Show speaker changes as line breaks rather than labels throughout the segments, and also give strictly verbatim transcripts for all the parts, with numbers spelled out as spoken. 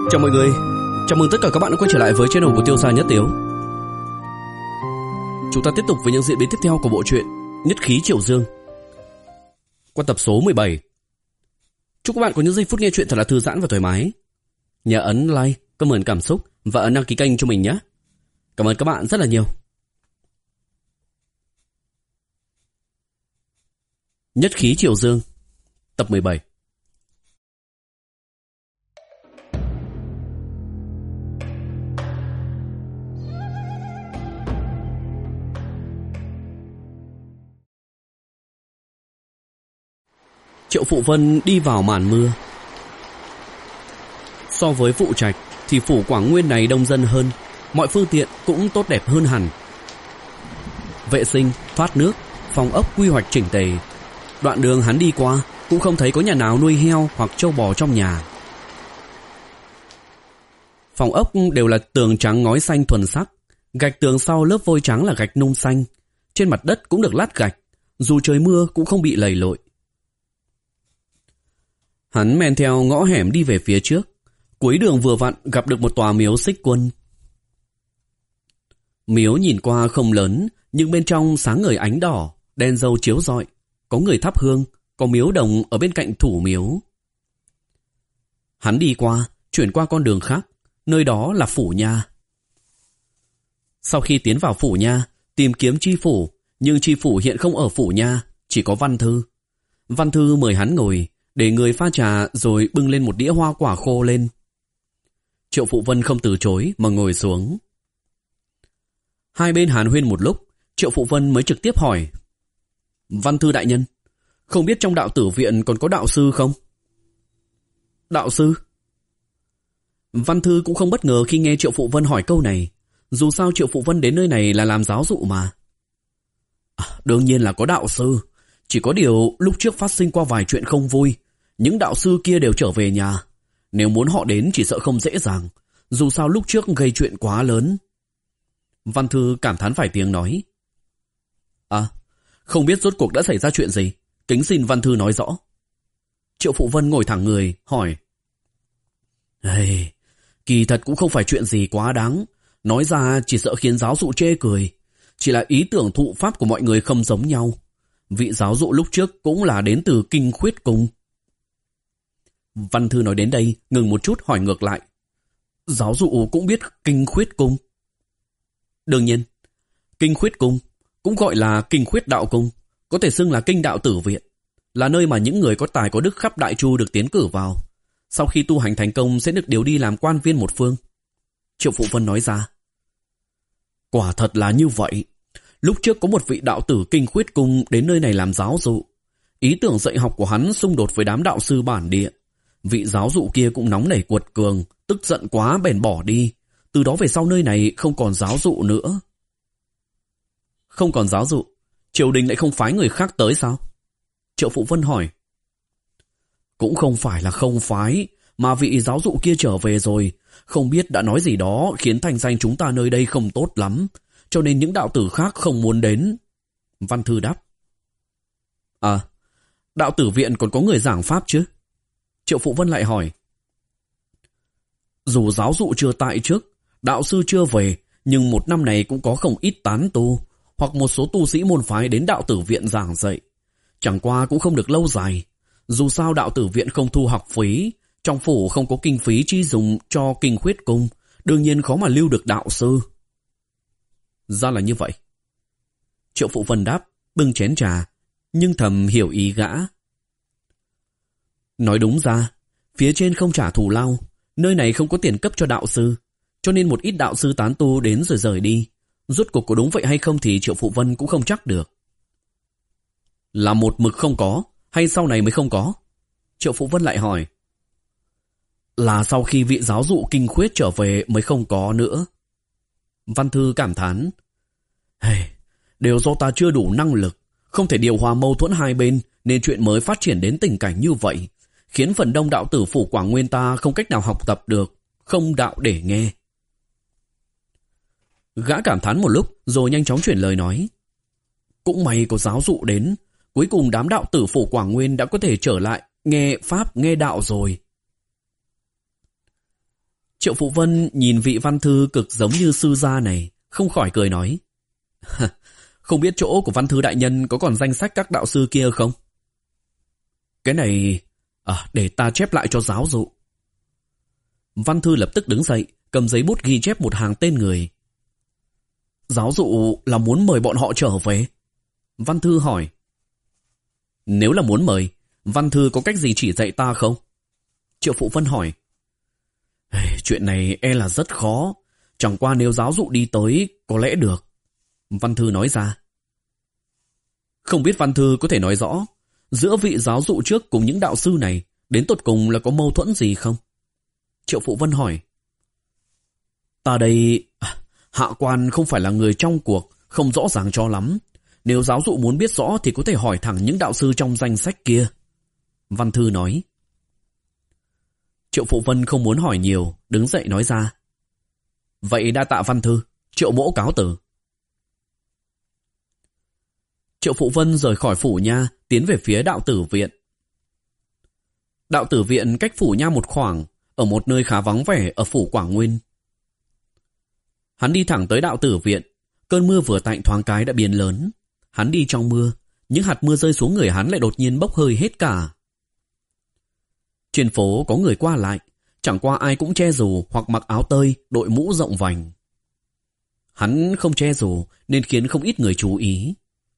Chào mọi người, chào mừng tất cả các bạn đã quay trở lại với channel của Tiêu Gia Nhất Tiếu. Chúng ta tiếp tục với những diễn biến tiếp theo của bộ truyện Nhất Khí Triều Dương qua tập số mười bảy. Chúc các bạn có những giây phút nghe chuyện thật là thư giãn và thoải mái. Nhớ ấn like, comment cảm xúc và ấn đăng ký kênh cho mình nhé. Cảm ơn các bạn rất là nhiều. Nhất Khí Triều Dương tập mười bảy. Triệu Phụ Vân đi vào màn mưa. So với Phụ Trạch thì phủ Quảng Nguyên này đông dân hơn, mọi phương tiện cũng tốt đẹp hơn hẳn. Vệ sinh, thoát nước, phòng ốc quy hoạch chỉnh tề. Đoạn đường hắn đi qua cũng không thấy có nhà nào nuôi heo hoặc trâu bò trong nhà. Phòng ốc đều là tường trắng ngói xanh thuần sắc, gạch tường sau lớp vôi trắng là gạch nung xanh. Trên mặt đất cũng được lát gạch, dù trời mưa cũng không bị lầy lội. Hắn men theo ngõ hẻm đi về phía trước. Cuối đường vừa vặn gặp được một tòa miếu Xích Quân. Miếu nhìn qua không lớn, nhưng bên trong sáng ngời ánh đỏ, đèn dầu chiếu rọi. Có người thắp hương, có miếu đồng ở bên cạnh thủ miếu. Hắn đi qua, chuyển qua con đường khác, nơi đó là phủ nha. Sau khi tiến vào phủ nha, tìm kiếm tri phủ, nhưng tri phủ hiện không ở phủ nha, chỉ có Văn Thư. Văn Thư mời hắn ngồi, để người pha trà rồi bưng lên một đĩa hoa quả khô lên. Triệu Phụ Vân không từ chối mà ngồi xuống. Hai bên hàn huyên một lúc, Triệu Phụ Vân mới trực tiếp hỏi: Văn Thư đại nhân, không biết trong đạo tử viện còn có đạo sư không? Đạo sư? Văn Thư cũng không bất ngờ khi nghe Triệu Phụ Vân hỏi câu này. Dù sao Triệu Phụ Vân đến nơi này là làm giáo dụ mà. À, đương nhiên là có đạo sư. Chỉ có điều lúc trước phát sinh qua vài chuyện không vui. Những đạo sư kia đều trở về nhà. Nếu muốn họ đến chỉ sợ không dễ dàng. Dù sao lúc trước gây chuyện quá lớn. Văn Thư cảm thán vài tiếng nói: À, không biết rốt cuộc đã xảy ra chuyện gì, kính xin Văn Thư nói rõ. Triệu Phụ Vân ngồi thẳng người hỏi: Hey, kỳ thật cũng không phải chuyện gì quá đáng. Nói ra chỉ sợ khiến giáo dụ chê cười. Chỉ là ý tưởng thụ pháp của mọi người không giống nhau. Vị giáo dụ lúc trước cũng là đến từ Kinh Khuyết Cung. Văn Thư nói đến đây, ngừng một chút hỏi ngược lại: Giáo dụ cũng biết Kinh Khuyết Cung? Đương nhiên, Kinh Khuyết Cung cũng gọi là Kinh Khuyết Đạo Cung, có thể xưng là Kinh Đạo Tử Viện, là nơi mà những người có tài có đức khắp Đại Chu được tiến cử vào. Sau khi tu hành thành công sẽ được điều đi làm quan viên một phương. Triệu Phụ Vân nói ra: Quả thật là như vậy. Lúc trước có một vị đạo tử Kinh Khuyết Cung đến nơi này làm giáo dụ. Ý tưởng dạy học của hắn xung đột với đám đạo sư bản địa. Vị giáo dụ kia cũng nóng nảy cuột cường, tức giận quá bèn bỏ đi. Từ đó về sau nơi này không còn giáo dụ nữa. Không còn giáo dụ, triều đình lại không phái người khác tới sao? Triệu Phụ Vân hỏi. Cũng không phải là không phái, mà vị giáo dụ kia trở về rồi. Không biết đã nói gì đó khiến thành danh chúng ta nơi đây không tốt lắm, cho nên những đạo tử khác không muốn đến. Văn Thư đáp. À, đạo tử viện còn có người giảng pháp chứ? Triệu Phụ Vân lại hỏi. Dù giáo dụ chưa tại trước, đạo sư chưa về, nhưng một năm này cũng có không ít tán tu, hoặc một số tu sĩ môn phái đến đạo tử viện giảng dạy. Chẳng qua cũng không được lâu dài. Dù sao đạo tử viện không thu học phí, trong phủ không có kinh phí chi dùng cho Kinh Khuyết Cung, đương nhiên khó mà lưu được đạo sư. Ra là như vậy. Triệu Phụ Vân đáp, bưng chén trà, nhưng thầm hiểu ý gã. Nói đúng ra, phía trên không trả thù lao, nơi này không có tiền cấp cho đạo sư, cho nên một ít đạo sư tán tu đến rồi rời đi. Rốt cuộc có đúng vậy hay không thì Triệu Phụ Vân cũng không chắc được. Là một mực không có, hay sau này mới không có? Triệu Phụ Vân lại hỏi. Là sau khi vị giáo dụ Kinh Khuyết trở về mới không có nữa. Văn Thư cảm thán. Hey, đều do ta chưa đủ năng lực, không thể điều hòa mâu thuẫn hai bên, nên chuyện mới phát triển đến tình cảnh như vậy, khiến phần đông đạo tử phủ Quảng Nguyên ta không cách nào học tập được, không đạo để nghe. Gã cảm thán một lúc rồi nhanh chóng chuyển lời nói. Cũng may có giáo dụ đến, cuối cùng đám đạo tử phủ Quảng Nguyên đã có thể trở lại nghe pháp nghe đạo rồi. Triệu Phụ Vân nhìn vị văn thư cực giống như sư gia này, không khỏi cười nói. Không biết chỗ của văn thư đại nhân có còn danh sách các đạo sư kia không? Cái này... À, để ta chép lại cho giáo dụ. Văn thư lập tức đứng dậy, cầm giấy bút ghi chép một hàng tên người. Giáo dụ là muốn mời bọn họ trở về? Văn thư hỏi. Nếu là muốn mời, văn thư có cách gì chỉ dạy ta không? Triệu Phụ Vân hỏi. Chuyện này e là rất khó, chẳng qua nếu giáo dụ đi tới có lẽ được. Văn thư nói ra. Không biết văn thư có thể nói rõ giữa vị giáo dụ trước cùng những đạo sư này đến tột cùng là có mâu thuẫn gì không? Triệu Phụ Vân hỏi. Ta đây... Hạ quan không phải là người trong cuộc, không rõ ràng cho lắm. Nếu giáo dụ muốn biết rõ thì có thể hỏi thẳng những đạo sư trong danh sách kia. Văn thư nói. Triệu Phụ Vân không muốn hỏi nhiều, đứng dậy nói ra. Vậy đa tạ văn thư, Triệu mỗ cáo từ. Triệu Phụ Vân rời khỏi phủ nha, tiến về phía đạo tử viện. Đạo tử viện cách phủ nha một khoảng, ở một nơi khá vắng vẻ ở phủ Quảng Nguyên. Hắn đi thẳng tới đạo tử viện, cơn mưa vừa tạnh thoáng cái đã biến lớn. Hắn đi trong mưa, những hạt mưa rơi xuống người hắn lại đột nhiên bốc hơi hết cả. Trên phố có người qua lại, chẳng qua ai cũng che dù hoặc mặc áo tơi, đội mũ rộng vành. Hắn không che dù nên khiến không ít người chú ý.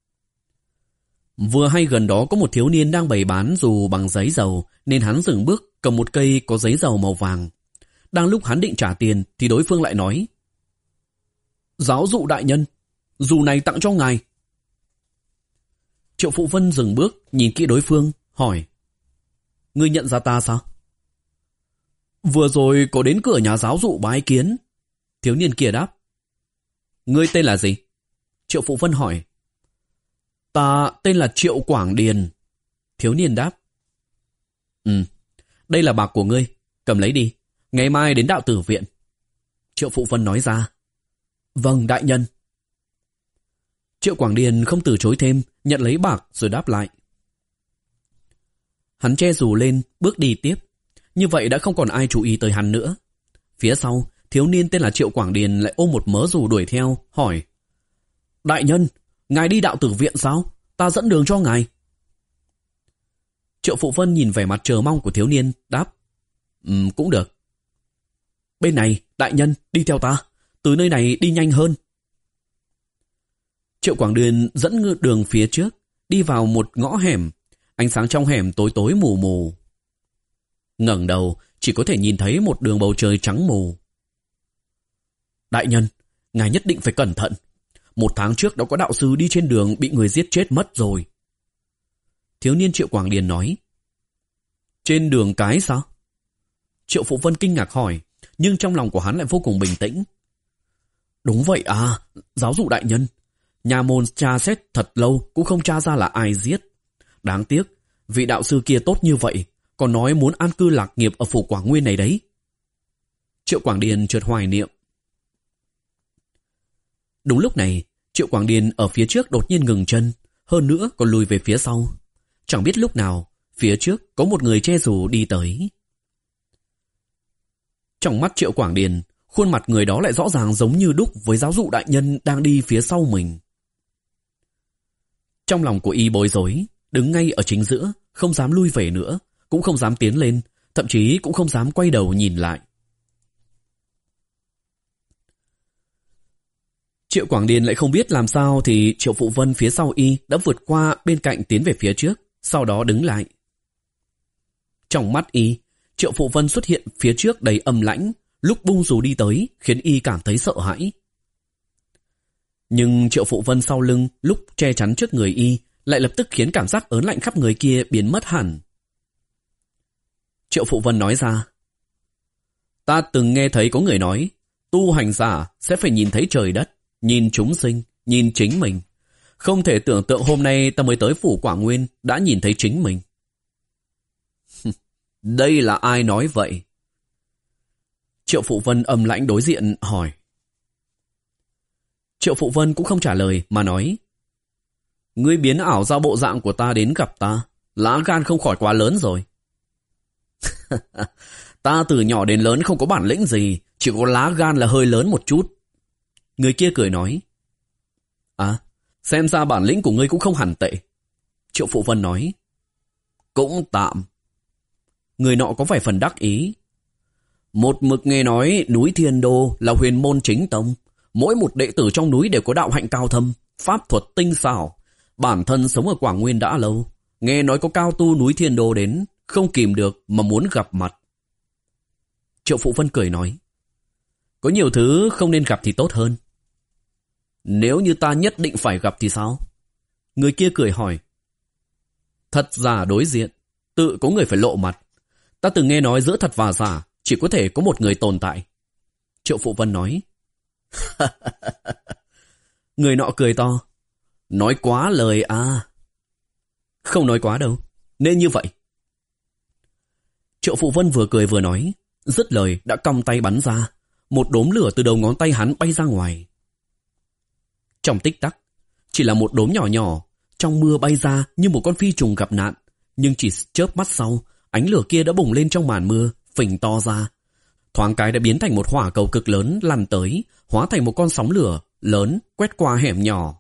Vừa hay gần đó có một thiếu niên đang bày bán dù bằng giấy dầu nên hắn dừng bước cầm một cây có giấy dầu màu vàng. Đang lúc hắn định trả tiền thì đối phương lại nói. Giáo dụ đại nhân, dù này tặng cho ngài. Triệu Phụ Vân dừng bước nhìn kỹ đối phương, hỏi. Ngươi nhận ra ta sao? Vừa rồi có đến cửa nhà giáo dụ bái kiến. Thiếu niên kia đáp. Ngươi tên là gì? Triệu Phụ Vân hỏi. Ta tên là Triệu Quảng Điền. Thiếu niên đáp. Ừ, đây là bạc của ngươi, cầm lấy đi, ngày mai đến đạo tử viện. Triệu Phụ Vân nói ra. Vâng đại nhân. Triệu Quảng Điền không từ chối thêm, nhận lấy bạc rồi đáp lại. Hắn che dù lên, bước đi tiếp. Như vậy đã không còn ai chú ý tới hắn nữa. Phía sau, thiếu niên tên là Triệu Quảng Điền lại ôm một mớ dù đuổi theo, hỏi. Đại nhân, ngài đi đạo tử viện sao? Ta dẫn đường cho ngài. Triệu Phụ Vân nhìn vẻ mặt chờ mong của thiếu niên, đáp. Ừm, cũng được. Bên này, đại nhân, đi theo ta. Từ nơi này đi nhanh hơn. Triệu Quảng Điền dẫn đường phía trước, đi vào một ngõ hẻm. Ánh sáng trong hẻm tối tối mù mù. Ngẩng đầu, chỉ có thể nhìn thấy một đường bầu trời trắng mù. Đại nhân, ngài nhất định phải cẩn thận. Một tháng trước đã có đạo sư đi trên đường bị người giết chết mất rồi. Thiếu niên Triệu Quảng Điền nói. Trên đường cái sao? Triệu Phụ Vân kinh ngạc hỏi, nhưng trong lòng của hắn lại vô cùng bình tĩnh. Đúng vậy à, giáo dụ đại nhân. Nhà môn tra xét thật lâu cũng không tra ra là ai giết. Đáng tiếc, vị đạo sư kia tốt như vậy, còn nói muốn an cư lạc nghiệp ở phủ Quảng Nguyên này đấy. Triệu Quảng Điền chợt hoài niệm. Đúng lúc này, Triệu Quảng Điền ở phía trước đột nhiên ngừng chân, hơn nữa còn lùi về phía sau. Chẳng biết lúc nào, phía trước có một người che dù đi tới. Trong mắt Triệu Quảng Điền, khuôn mặt người đó lại rõ ràng giống như đúc với giáo dụ đại nhân đang đi phía sau mình. Trong lòng của y bối rối, đứng ngay ở chính giữa, không dám lui về nữa, cũng không dám tiến lên, thậm chí cũng không dám quay đầu nhìn lại. Triệu Quảng Điền lại không biết làm sao thì Triệu Phụ Vân phía sau y đã vượt qua bên cạnh tiến về phía trước, sau đó đứng lại. Trong mắt y, Triệu Phụ Vân xuất hiện phía trước đầy âm lãnh, lúc bung dù đi tới khiến y cảm thấy sợ hãi. Nhưng Triệu Phụ Vân sau lưng lúc che chắn trước người y lại lập tức khiến cảm giác ớn lạnh khắp người kia biến mất hẳn. Triệu Phụ Vân nói ra. Ta từng nghe thấy có người nói, tu hành giả sẽ phải nhìn thấy trời đất, nhìn chúng sinh, nhìn chính mình. Không thể tưởng tượng hôm nay ta mới tới phủ Quảng Nguyên đã nhìn thấy chính mình. Đây là ai nói vậy? Triệu Phụ Vân âm lãnh đối diện hỏi. Triệu Phụ Vân cũng không trả lời mà nói. Ngươi biến ảo ra bộ dạng của ta đến gặp ta, lá gan không khỏi quá lớn rồi. Ta từ nhỏ đến lớn không có bản lĩnh gì, chỉ có lá gan là hơi lớn một chút. Người kia cười nói. À, xem ra bản lĩnh của ngươi cũng không hẳn tệ. Triệu Phụ Vân nói. Cũng tạm. Người nọ có vài phần đắc ý. Một mực nghe nói núi Thiên Đô là huyền môn chính tông. Mỗi một đệ tử trong núi đều có đạo hạnh cao thâm, pháp thuật tinh xảo. Bản thân sống ở Quảng Nguyên đã lâu. Nghe nói có cao tu núi Thiên Đô đến, không kìm được mà muốn gặp mặt. Triệu Phụ Vân cười nói. Có nhiều thứ không nên gặp thì tốt hơn. Nếu như ta nhất định phải gặp thì sao? Người kia cười hỏi. Thật giả đối diện, tự có người phải lộ mặt. Ta từng nghe nói giữa thật và giả chỉ có thể có một người tồn tại. Triệu Phụ Vân nói. Người nọ cười to. Nói quá lời à. Không nói quá đâu, nên như vậy. Triệu Phụ Vân vừa cười vừa nói. Dứt lời đã cong tay bắn ra. Một đốm lửa từ đầu ngón tay hắn bay ra ngoài. Trong tích tắc, chỉ là một đốm nhỏ nhỏ, trong mưa bay ra như một con phi trùng gặp nạn. Nhưng chỉ chớp mắt sau, ánh lửa kia đã bùng lên trong màn mưa, phình to ra. Thoáng cái đã biến thành một hỏa cầu cực lớn lăn tới, hóa thành một con sóng lửa lớn quét qua hẻm nhỏ.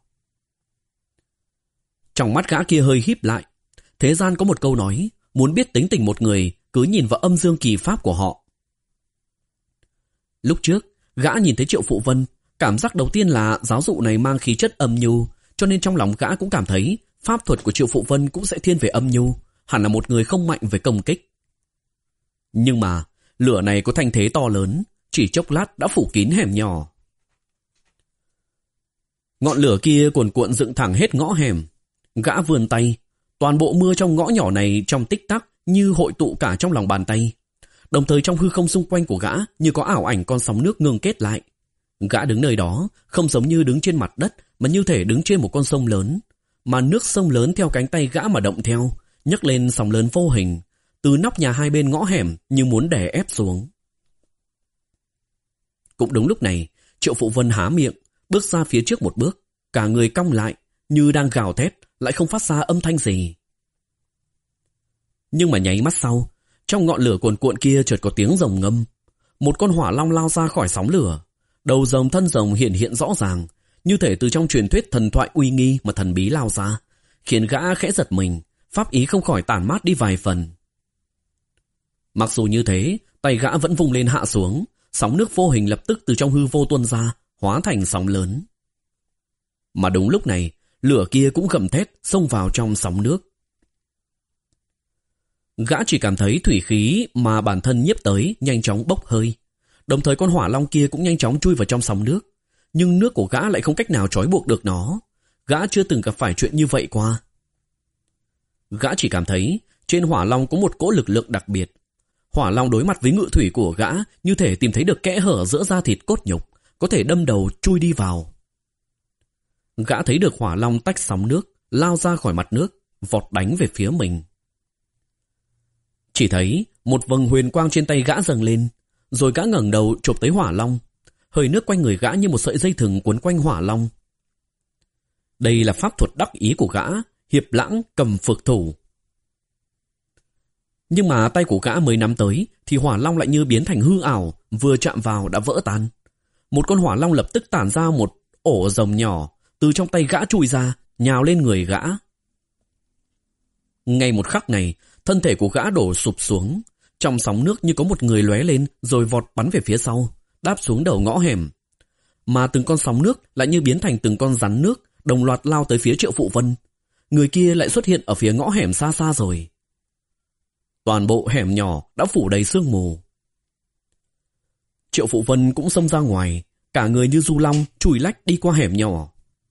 Trong mắt gã kia hơi híp lại. Thế gian có một câu nói, muốn biết tính tình một người, cứ nhìn vào âm dương kỳ pháp của họ. Lúc trước, gã nhìn thấy Triệu Phụ Vân, cảm giác đầu tiên là giáo dụ này mang khí chất âm nhu, cho nên trong lòng gã cũng cảm thấy pháp thuật của Triệu Phụ Vân cũng sẽ thiên về âm nhu, hẳn là một người không mạnh về công kích. Nhưng mà, lửa này có thanh thế to lớn, chỉ chốc lát đã phủ kín hẻm nhỏ. Ngọn lửa kia cuồn cuộn dựng thẳng hết ngõ hẻm. Gã vươn tay, toàn bộ mưa trong ngõ nhỏ này trong tích tắc như hội tụ cả trong lòng bàn tay. Đồng thời trong hư không xung quanh của gã như có ảo ảnh con sóng nước ngưng kết lại. Gã đứng nơi đó không giống như đứng trên mặt đất, mà như thể đứng trên một con sông lớn. Mà nước sông lớn theo cánh tay gã mà động theo, nhấc lên sóng lớn vô hình, từ nóc nhà hai bên ngõ hẻm như muốn đè ép xuống. Cũng đúng lúc này, Triệu Phụ Vân há miệng, bước ra phía trước một bước, cả người cong lại, như đang gào thét, lại không phát ra âm thanh gì. Nhưng mà nháy mắt sau, trong ngọn lửa cuồn cuộn kia chợt có tiếng rồng ngâm. Một con hỏa long lao ra khỏi sóng lửa. Đầu rồng thân rồng hiện hiện rõ ràng, như thể từ trong truyền thuyết thần thoại uy nghi mà thần bí lao ra, khiến gã khẽ giật mình, pháp ý không khỏi tản mát đi vài phần. Mặc dù như thế, tay gã vẫn vung lên hạ xuống, sóng nước vô hình lập tức từ trong hư vô tuôn ra, hóa thành sóng lớn. Mà đúng lúc này, lửa kia cũng gầm thét xông vào trong sóng nước. Gã chỉ cảm thấy thủy khí mà bản thân nhiếp tới nhanh chóng bốc hơi. Đồng thời con hỏa long kia cũng nhanh chóng chui vào trong sóng nước. Nhưng nước của gã lại không cách nào trói buộc được nó. Gã chưa từng gặp phải chuyện như vậy qua. Gã chỉ cảm thấy trên hỏa long có một cỗ lực lượng đặc biệt. Hỏa long đối mặt với ngự thủy của gã như thể tìm thấy được kẽ hở giữa da thịt cốt nhục, có thể đâm đầu chui đi vào. Gã thấy được hỏa long tách sóng nước, lao ra khỏi mặt nước, vọt đánh về phía mình. Chỉ thấy một vầng huyền quang trên tay gã dâng lên, rồi gã ngẩng đầu chụp tới hỏa long. Hơi nước quanh người gã như một sợi dây thừng cuốn quanh hỏa long. Đây là pháp thuật đắc ý của gã, hiệp lãng cầm phược thủ. Nhưng mà tay của gã mới nắm tới thì hỏa long lại như biến thành hư ảo, vừa chạm vào đã vỡ tan. Một con hỏa long lập tức tản ra một ổ rồng nhỏ, từ trong tay gã chui ra, nhào lên người gã. Ngay một khắc này, thân thể của gã đổ sụp xuống. Trong sóng nước như có một người lóe lên rồi vọt bắn về phía sau, đáp xuống đầu ngõ hẻm. Mà từng con sóng nước lại như biến thành từng con rắn nước, đồng loạt lao tới phía Triệu Phụ Vân. Người kia lại xuất hiện ở phía ngõ hẻm xa xa rồi. Toàn bộ hẻm nhỏ đã phủ đầy sương mù. Triệu Phụ Vân cũng xông ra ngoài, cả người như du long chùi lách đi qua hẻm nhỏ.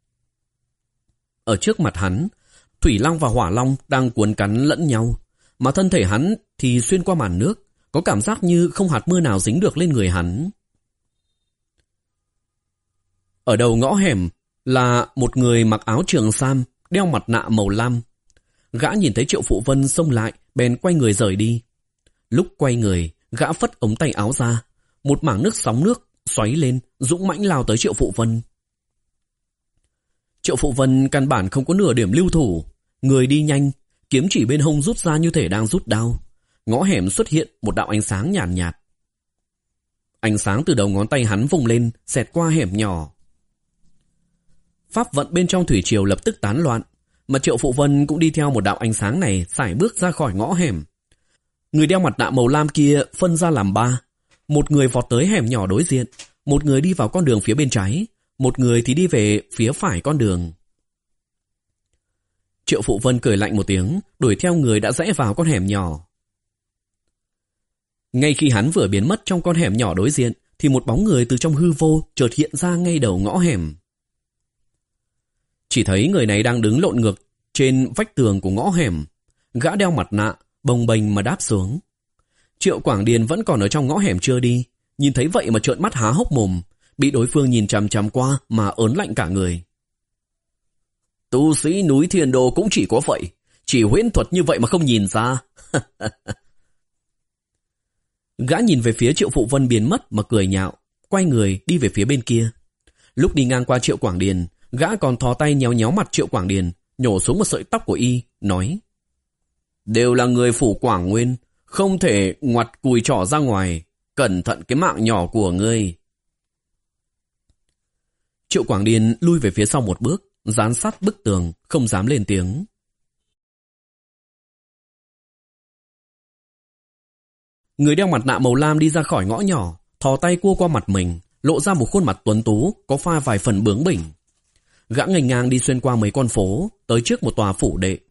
Ở trước mặt hắn, Thủy Long và Hỏa Long đang cuốn cắn lẫn nhau, mà thân thể hắn thì xuyên qua màn nước, có cảm giác như không hạt mưa nào dính được lên người hắn. Ở đầu ngõ hẻm là một người mặc áo trường sam, đeo mặt nạ màu lam. Gã nhìn thấy Triệu Phụ Vân xông lại, bèn quay người rời đi. Lúc quay người, gã phất ống tay áo ra, một mảng nước sóng nước xoáy lên, dũng mãnh lao tới Triệu Phụ Vân. Triệu Phụ Vân căn bản không có nửa điểm lưu thủ, người đi nhanh, kiếm chỉ bên hông rút ra như thể đang rút đao. ngõ hẻm xuất hiện một đạo ánh sáng nhàn nhạt, nhạt. Ánh sáng từ đầu ngón tay hắn vùng lên, xẹt qua hẻm nhỏ. Pháp vận bên trong thủy triều lập tức tán loạn, mà Triệu Phụ Vân cũng đi theo một đạo ánh sáng này sải bước ra khỏi ngõ hẻm. Người đeo mặt nạ màu lam kia phân ra làm ba. Một người vọt tới hẻm nhỏ đối diện, một người đi vào con đường phía bên trái, một người thì đi về phía phải con đường. Triệu Phụ Vân cười lạnh một tiếng, đuổi theo người đã rẽ vào con hẻm nhỏ. Ngay khi hắn vừa biến mất trong con hẻm nhỏ đối diện, thì một bóng người từ trong hư vô chợt hiện ra ngay đầu ngõ hẻm. Chỉ thấy người này đang đứng lộn ngược trên vách tường của ngõ hẻm, gã đeo mặt nạ, bồng bềnh mà đáp xuống. Triệu Quảng Điền vẫn còn ở trong ngõ hẻm chưa đi, nhìn thấy vậy mà trợn mắt há hốc mồm, bị đối phương nhìn chằm chằm qua mà ớn lạnh cả người. Tu sĩ núi Thiên Đô cũng chỉ có vậy, chỉ huyễn thuật như vậy mà không nhìn ra. Gã nhìn về phía Triệu Phụ Vân biến mất mà cười nhạo, quay người đi về phía bên kia. Lúc đi ngang qua Triệu Quảng Điền, gã còn thò tay nhéo nhéo mặt Triệu Quảng Điền, nhổ xuống một sợi tóc của y, nói: đều là người phủ Quảng Nguyên, không thể ngoặt cùi trỏ ra ngoài, cẩn thận cái mạng nhỏ của ngươi. Triệu Quảng Điền lui về phía sau một bước, dán sát bức tường, không dám lên tiếng. Người đeo mặt nạ màu lam đi ra khỏi ngõ nhỏ, thò tay cua qua mặt mình, lộ ra một khuôn mặt tuấn tú, có pha vài phần bướng bỉnh. Gã nghênh ngang đi xuyên qua mấy con phố, tới trước một tòa phủ đệ.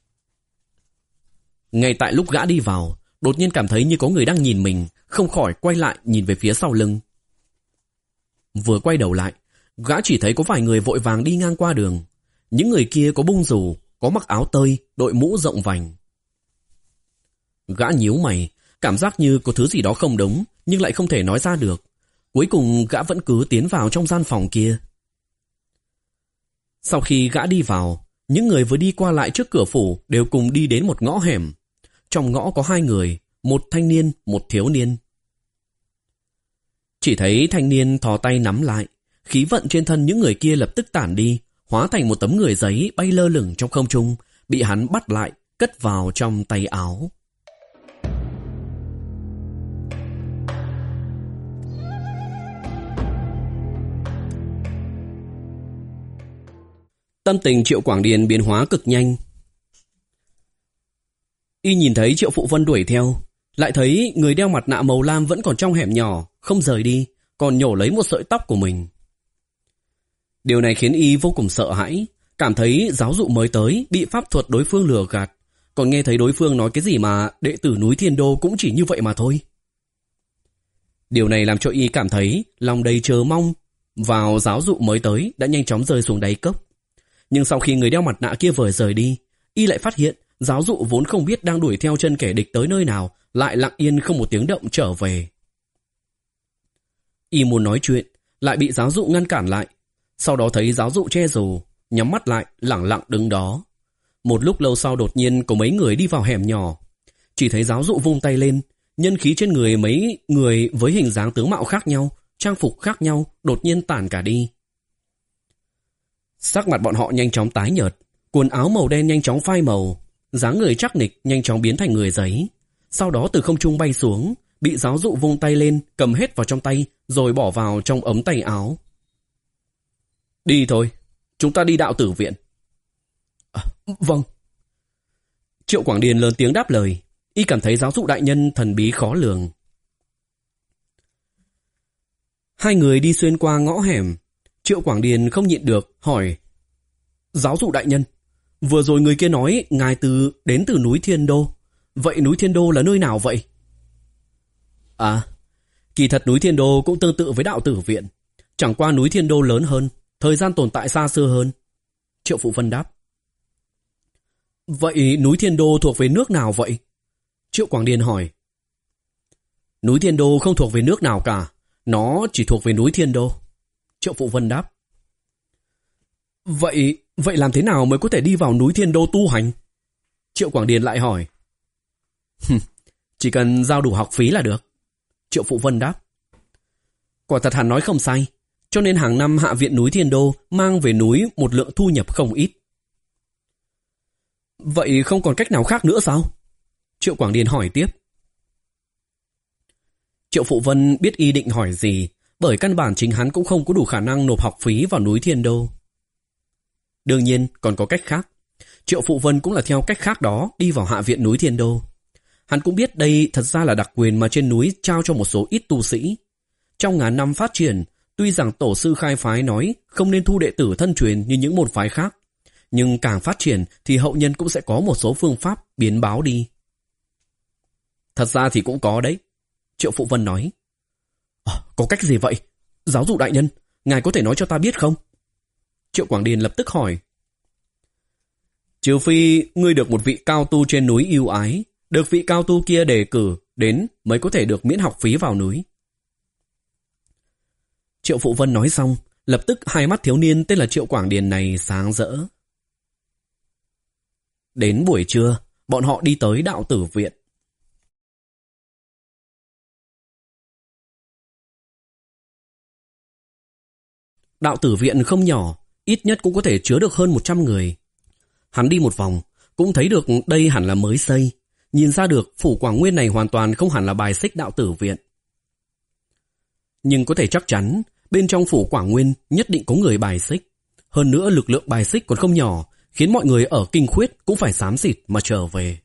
Ngay tại lúc gã đi vào, đột nhiên cảm thấy như có người đang nhìn mình, không khỏi quay lại nhìn về phía sau lưng. Vừa quay đầu lại, gã chỉ thấy có vài người vội vàng đi ngang qua đường. Những người kia có bung dù, có mặc áo tơi, đội mũ rộng vành. Gã nhíu mày, cảm giác như có thứ gì đó không đúng, nhưng lại không thể nói ra được. Cuối cùng gã vẫn cứ tiến vào trong gian phòng kia. Sau khi gã đi vào, những người vừa đi qua lại trước cửa phủ đều cùng đi đến một ngõ hẻm. Trong ngõ có hai người, một thanh niên, một thiếu niên. Chỉ thấy thanh niên thò tay nắm lại, khí vận trên thân những người kia lập tức tản đi, hóa thành một tấm người giấy bay lơ lửng trong không trung, bị hắn bắt lại, cất vào trong tay áo. Tâm tình Triệu Quảng Điền biến hóa cực nhanh. Y nhìn thấy Triệu Phụ Vân đuổi theo, lại thấy người đeo mặt nạ màu lam vẫn còn trong hẻm nhỏ, không rời đi, còn nhổ lấy một sợi tóc của mình. Điều này khiến Y vô cùng sợ hãi, cảm thấy giáo dụ mới tới bị pháp thuật đối phương lừa gạt, còn nghe thấy đối phương nói cái gì mà đệ tử núi Thiên Đô cũng chỉ như vậy mà thôi. Điều này làm cho Y cảm thấy lòng đầy chờ mong vào giáo dụ mới tới đã nhanh chóng rơi xuống đáy cốc. Nhưng sau khi người đeo mặt nạ kia vừa rời đi, Y lại phát hiện giáo dụ vốn không biết đang đuổi theo chân kẻ địch tới nơi nào, lại lặng yên không một tiếng động trở về. Y muốn nói chuyện, lại bị giáo dụ ngăn cản lại. Sau đó thấy giáo dụ che dù, nhắm mắt lại, lẳng lặng đứng đó. Một lúc lâu sau đột nhiên có mấy người đi vào hẻm nhỏ. Chỉ thấy giáo dụ vung tay lên, nhân khí trên người mấy người với hình dáng tướng mạo khác nhau, trang phục khác nhau, đột nhiên tản cả đi. Sắc mặt bọn họ nhanh chóng tái nhợt, quần áo màu đen nhanh chóng phai màu, dáng người chắc nịch nhanh chóng biến thành người giấy. Sau đó từ không trung bay xuống, bị giáo dụ vung tay lên, cầm hết vào trong tay, rồi bỏ vào trong ống tay áo. Đi thôi, chúng ta đi đạo tử viện. À, vâng. Triệu Quảng Điền lớn tiếng đáp lời, Y cảm thấy giáo dụ đại nhân thần bí khó lường. Hai người đi xuyên qua ngõ hẻm. Triệu Quảng Điền không nhịn được, hỏi: giáo dụ đại nhân, vừa rồi người kia nói ngài từ đến từ núi Thiên Đô. Vậy núi Thiên Đô là nơi nào vậy? À, kỳ thật núi Thiên Đô cũng tương tự với đạo tử viện, chẳng qua núi Thiên Đô lớn hơn, thời gian tồn tại xa xưa hơn. Triệu Phụ Vân đáp. Vậy núi Thiên Đô thuộc về nước nào vậy? Triệu Quảng Điền hỏi. Núi Thiên Đô không thuộc về nước nào cả, nó chỉ thuộc về núi Thiên Đô. Triệu Phụ Vân đáp. Vậy, vậy làm thế nào mới có thể đi vào núi Thiên Đô tu hành? Triệu Quảng Điền lại hỏi. Chỉ cần giao đủ học phí là được. Triệu Phụ Vân đáp. Quả thật hắn nói không sai, cho nên hàng năm hạ viện núi Thiên Đô mang về núi một lượng thu nhập không ít. Vậy không còn cách nào khác nữa sao? Triệu Quảng Điền hỏi tiếp. Triệu Phụ Vân biết y định hỏi gì, bởi căn bản chính hắn cũng không có đủ khả năng nộp học phí vào núi Thiên Đô. Đương nhiên còn có cách khác. Triệu Phụ Vân cũng là theo cách khác đó đi vào hạ viện núi Thiên Đô. Hắn cũng biết đây thật ra là đặc quyền mà trên núi trao cho một số ít tu sĩ. Trong ngàn năm phát triển, tuy rằng tổ sư khai phái nói không nên thu đệ tử thân truyền như những môn phái khác, nhưng càng phát triển thì hậu nhân cũng sẽ có một số phương pháp biến báo đi. Thật ra thì cũng có đấy. Triệu Phụ Vân nói. À, có cách gì vậy? Giáo dụ đại nhân, ngài có thể nói cho ta biết không? Triệu Quảng Điền lập tức hỏi. Trừ phi ngươi được một vị cao tu trên núi yêu ái, được vị cao tu kia đề cử đến mới có thể được miễn học phí vào núi. Triệu Phụ Vân nói xong, lập tức hai mắt thiếu niên tên là Triệu Quảng Điền này sáng rỡ. Đến buổi trưa, bọn họ đi tới đạo tử viện. Đạo tử viện không nhỏ, ít nhất cũng có thể chứa được hơn một trăm người. Hắn đi một vòng, cũng thấy được đây hẳn là mới xây. Nhìn ra được phủ Quảng Nguyên này hoàn toàn không hẳn là bài xích đạo tử viện. Nhưng có thể chắc chắn, bên trong phủ Quảng Nguyên nhất định có người bài xích. Hơn nữa lực lượng bài xích còn không nhỏ, khiến mọi người ở Kinh Khuyết cũng phải xám xịt mà trở về.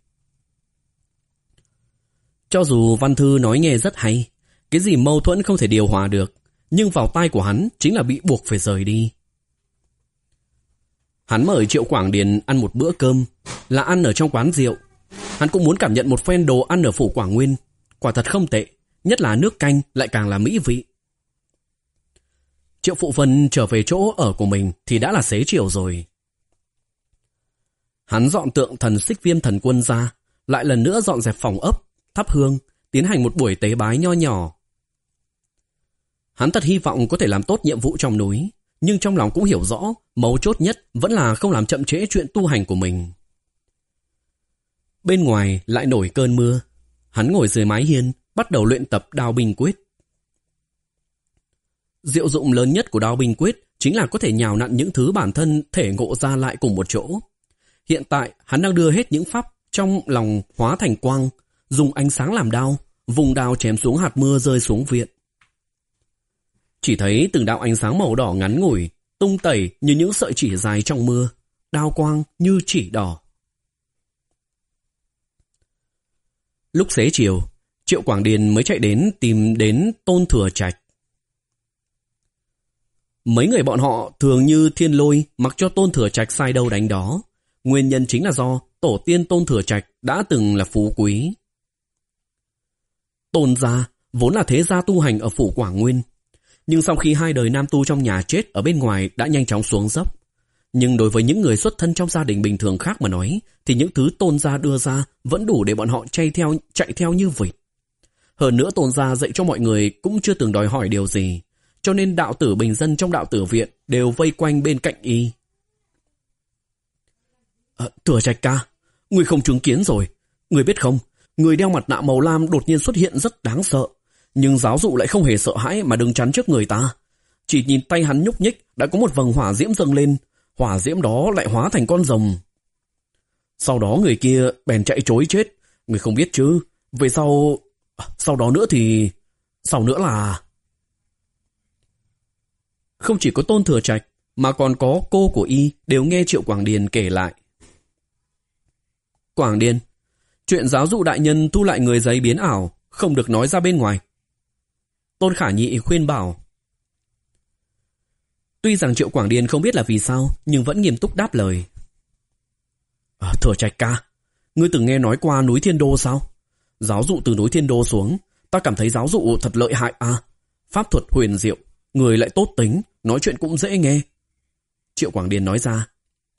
Cho dù văn thư nói nghe rất hay, cái gì mâu thuẫn không thể điều hòa được, nhưng vào tai của hắn chính là bị buộc phải rời đi. Hắn mời Triệu Quảng Điền ăn một bữa cơm, là ăn ở trong quán rượu. Hắn cũng muốn cảm nhận một phen đồ ăn ở phủ Quảng Nguyên, quả thật không tệ, nhất là nước canh lại càng là mỹ vị. Triệu Phụ Vân trở về chỗ ở của mình thì đã là xế chiều rồi. Hắn dọn tượng thần Xích Viêm Thần Quân ra, lại lần nữa dọn dẹp phòng ốc, thắp hương, tiến hành một buổi tế bái nho nhỏ. Hắn thật hy vọng có thể làm tốt nhiệm vụ trong núi, nhưng trong lòng cũng hiểu rõ, mấu chốt nhất vẫn là không làm chậm trễ chuyện tu hành của mình. Bên ngoài lại nổi cơn mưa, hắn ngồi dưới mái hiên, bắt đầu luyện tập Đao Binh Quyết. Diệu dụng lớn nhất của Đao Binh Quyết chính là có thể nhào nặn những thứ bản thân thể ngộ ra lại cùng một chỗ. Hiện tại hắn đang đưa hết những pháp trong lòng hóa thành quang, dùng ánh sáng làm đao, vùng đao chém xuống hạt mưa rơi xuống viện. Chỉ thấy từng đạo ánh sáng màu đỏ ngắn ngủi, tung tẩy như những sợi chỉ dài trong mưa, đao quang như chỉ đỏ. Lúc xế chiều, Triệu Quảng Điền mới chạy đến tìm đến Tôn Thừa Trạch. Mấy người bọn họ thường như thiên lôi mặc cho Tôn Thừa Trạch sai đâu đánh đó. Nguyên nhân chính là do tổ tiên Tôn Thừa Trạch đã từng là phú quý. Tôn gia vốn là thế gia tu hành ở phủ Quảng Nguyên, nhưng sau khi hai đời nam tu trong nhà chết ở bên ngoài đã nhanh chóng xuống dốc. Nhưng đối với những người xuất thân trong gia đình bình thường khác mà nói, thì những thứ Tôn gia đưa ra vẫn đủ để bọn họ chạy theo, chạy theo như vịt. Hơn nữa Tôn gia dạy cho mọi người cũng chưa từng đòi hỏi điều gì, cho nên đạo tử bình dân trong đạo tử viện đều vây quanh bên cạnh y. À, Thừa Trạch ca, người không chứng kiến rồi. Người biết không, người đeo mặt nạ màu lam đột nhiên xuất hiện rất đáng sợ. Nhưng giáo dụ lại không hề sợ hãi mà đứng chắn trước người ta. Chỉ nhìn tay hắn nhúc nhích đã có một vầng hỏa diễm dâng lên. Hỏa diễm đó lại hóa thành con rồng. Sau đó người kia bèn chạy trối chết. Người không biết chứ. Về sau... Sau đó nữa thì... Sau nữa là... Không chỉ có Tôn Thừa Trạch mà còn có cô của y đều nghe Triệu Quảng Điền kể lại. Quảng Điền, chuyện giáo dụ đại nhân thu lại người giấy biến ảo không được nói ra bên ngoài. Tôn Khả Nhị khuyên bảo. Tuy rằng Triệu Quảng Điền không biết là vì sao, nhưng vẫn nghiêm túc đáp lời. À, Thừa Trạch ca, ngươi từng nghe nói qua núi Thiên Đô sao? Giáo dụ từ núi Thiên Đô xuống, ta cảm thấy giáo dụ thật lợi hại à. Pháp thuật huyền diệu, người lại tốt tính, nói chuyện cũng dễ nghe. Triệu Quảng Điền nói ra.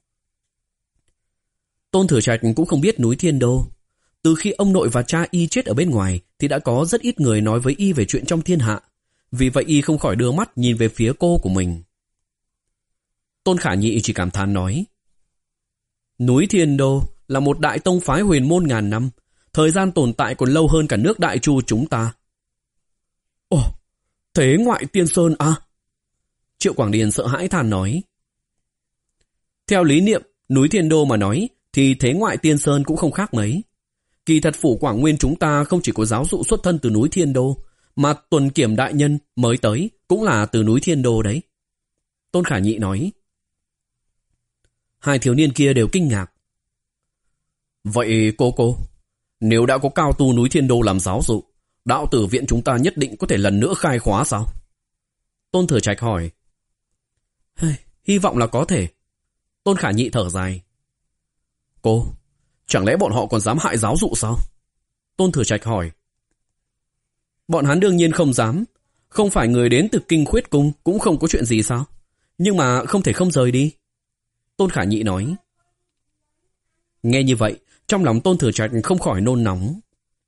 Tôn Thừa Trạch cũng không biết núi Thiên Đô. Từ khi ông nội và cha y chết ở bên ngoài thì đã có rất ít người nói với y về chuyện trong thiên hạ. Vì vậy y không khỏi đưa mắt nhìn về phía cô của mình. Tôn Khả Nhị chỉ cảm thán nói. Núi Thiên Đô là một đại tông phái huyền môn ngàn năm. Thời gian tồn tại còn lâu hơn cả nước Đại Chu chúng ta. Ồ, thế ngoại tiên sơn à? Triệu Quảng Điền sợ hãi than nói. Theo lý niệm, núi Thiên Đô mà nói thì thế ngoại tiên sơn cũng không khác mấy. Kỳ thật phủ Quảng Nguyên chúng ta không chỉ có giáo dụ xuất thân từ núi Thiên Đô, mà Tuần Kiểm đại nhân mới tới cũng là từ núi Thiên Đô đấy. Tôn Khả Nhị nói. Hai thiếu niên kia đều kinh ngạc. Vậy cô cô, nếu đã có cao tu núi Thiên Đô làm giáo dụ, đạo tử viện chúng ta nhất định có thể lần nữa khai khóa sao? Tôn Thừa Trạch hỏi. Hy vọng là có thể. Tôn Khả Nhị thở dài. Cô, chẳng lẽ bọn họ còn dám hại giáo dụ sao? Tôn Thừa Trạch hỏi. Bọn hắn đương nhiên không dám. Không phải người đến từ Kinh Khuyết Cung cũng không có chuyện gì sao? Nhưng mà không thể không rời đi. Tôn Khả Nhị nói. Nghe như vậy, trong lòng Tôn Thừa Trạch không khỏi nôn nóng.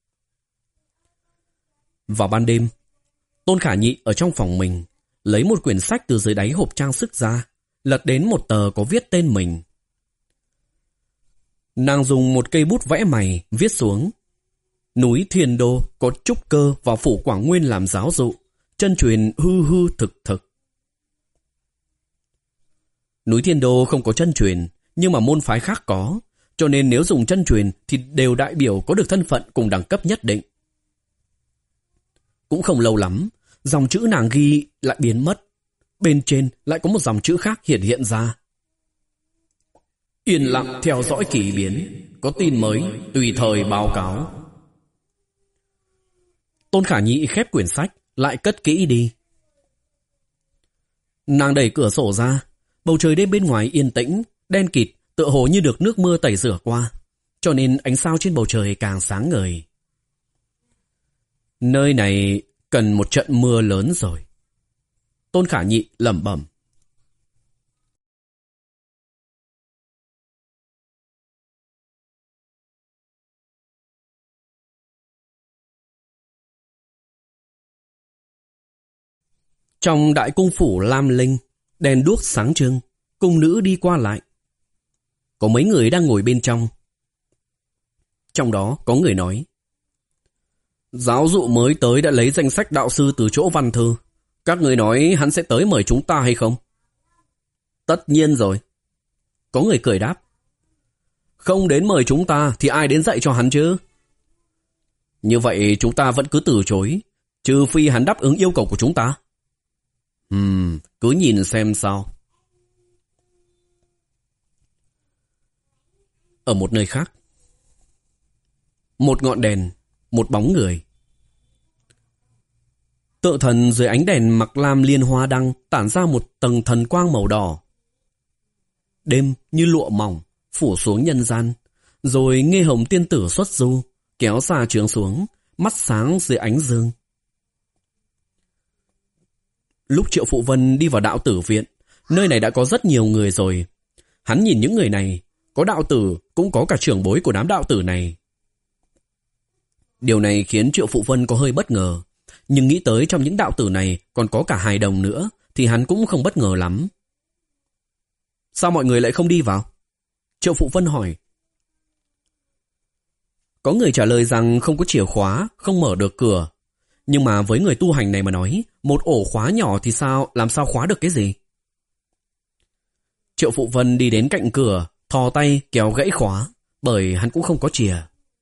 Vào ban đêm, Tôn Khả Nhị ở trong phòng mình, lấy một quyển sách từ dưới đáy hộp trang sức ra, lật đến một tờ có viết tên mình. Nàng dùng một cây bút vẽ mày, viết xuống. Núi Thiên Đô có trúc cơ vào phủ Quảng Nguyên làm giáo dụ, chân truyền hư hư thực thực. Núi Thiên Đô không có chân truyền, nhưng mà môn phái khác có, cho nên nếu dùng chân truyền thì đều đại biểu có được thân phận cùng đẳng cấp nhất định. Cũng không lâu lắm, dòng chữ nàng ghi lại biến mất. Bên trên lại có một dòng chữ khác hiện hiện ra. Yên lặng theo dõi kỳ biến, có tin mới tùy thời báo cáo. Tôn Khả Nhị khép quyển sách, lại cất kỹ đi. Nàng đẩy cửa sổ ra, bầu trời đêm bên ngoài yên tĩnh, đen kịt, tựa hồ như được nước mưa tẩy rửa qua, cho nên ánh sao trên bầu trời càng sáng ngời. Nơi này cần một trận mưa lớn rồi. Tôn Khả Nhị lẩm bẩm. Trong đại cung phủ Lam Linh, đèn đuốc sáng trưng, cung nữ đi qua lại. Có mấy người đang ngồi bên trong. Trong đó có người nói. Giáo dụ mới tới đã lấy danh sách đạo sư từ chỗ văn thư. Các người nói hắn sẽ tới mời chúng ta hay không? Tất nhiên rồi. Có người cười đáp. Không đến mời chúng ta thì ai đến dạy cho hắn chứ? Như vậy chúng ta vẫn cứ từ chối, trừ phi hắn đáp ứng yêu cầu của chúng ta. Ừm, cứ nhìn xem sao. Ở một nơi khác, một ngọn đèn, một bóng người. Tự thần dưới ánh đèn mặc lam liên hoa đăng tản ra một tầng thần quang màu đỏ. Đêm như lụa mỏng phủ xuống nhân gian, rồi nghe hồng tiên tử xuất du, kéo xa trướng xuống, mắt sáng dưới ánh dương. Lúc Triệu Phụ Vân đi vào đạo tử viện, nơi này đã có rất nhiều người rồi. Hắn nhìn những người này, có đạo tử, cũng có cả trưởng bối của đám đạo tử này. Điều này khiến Triệu Phụ Vân có hơi bất ngờ, nhưng nghĩ tới trong những đạo tử này còn có cả hài đồng nữa, thì hắn cũng không bất ngờ lắm. Sao mọi người lại không đi vào? Triệu Phụ Vân hỏi. Có người trả lời rằng không có chìa khóa, không mở được cửa. Nhưng mà với người tu hành này mà nói, một ổ khóa nhỏ thì sao, làm sao khóa được cái gì? Triệu Phụ Vân đi đến cạnh cửa, thò tay kéo gãy khóa, bởi hắn cũng không có chìa.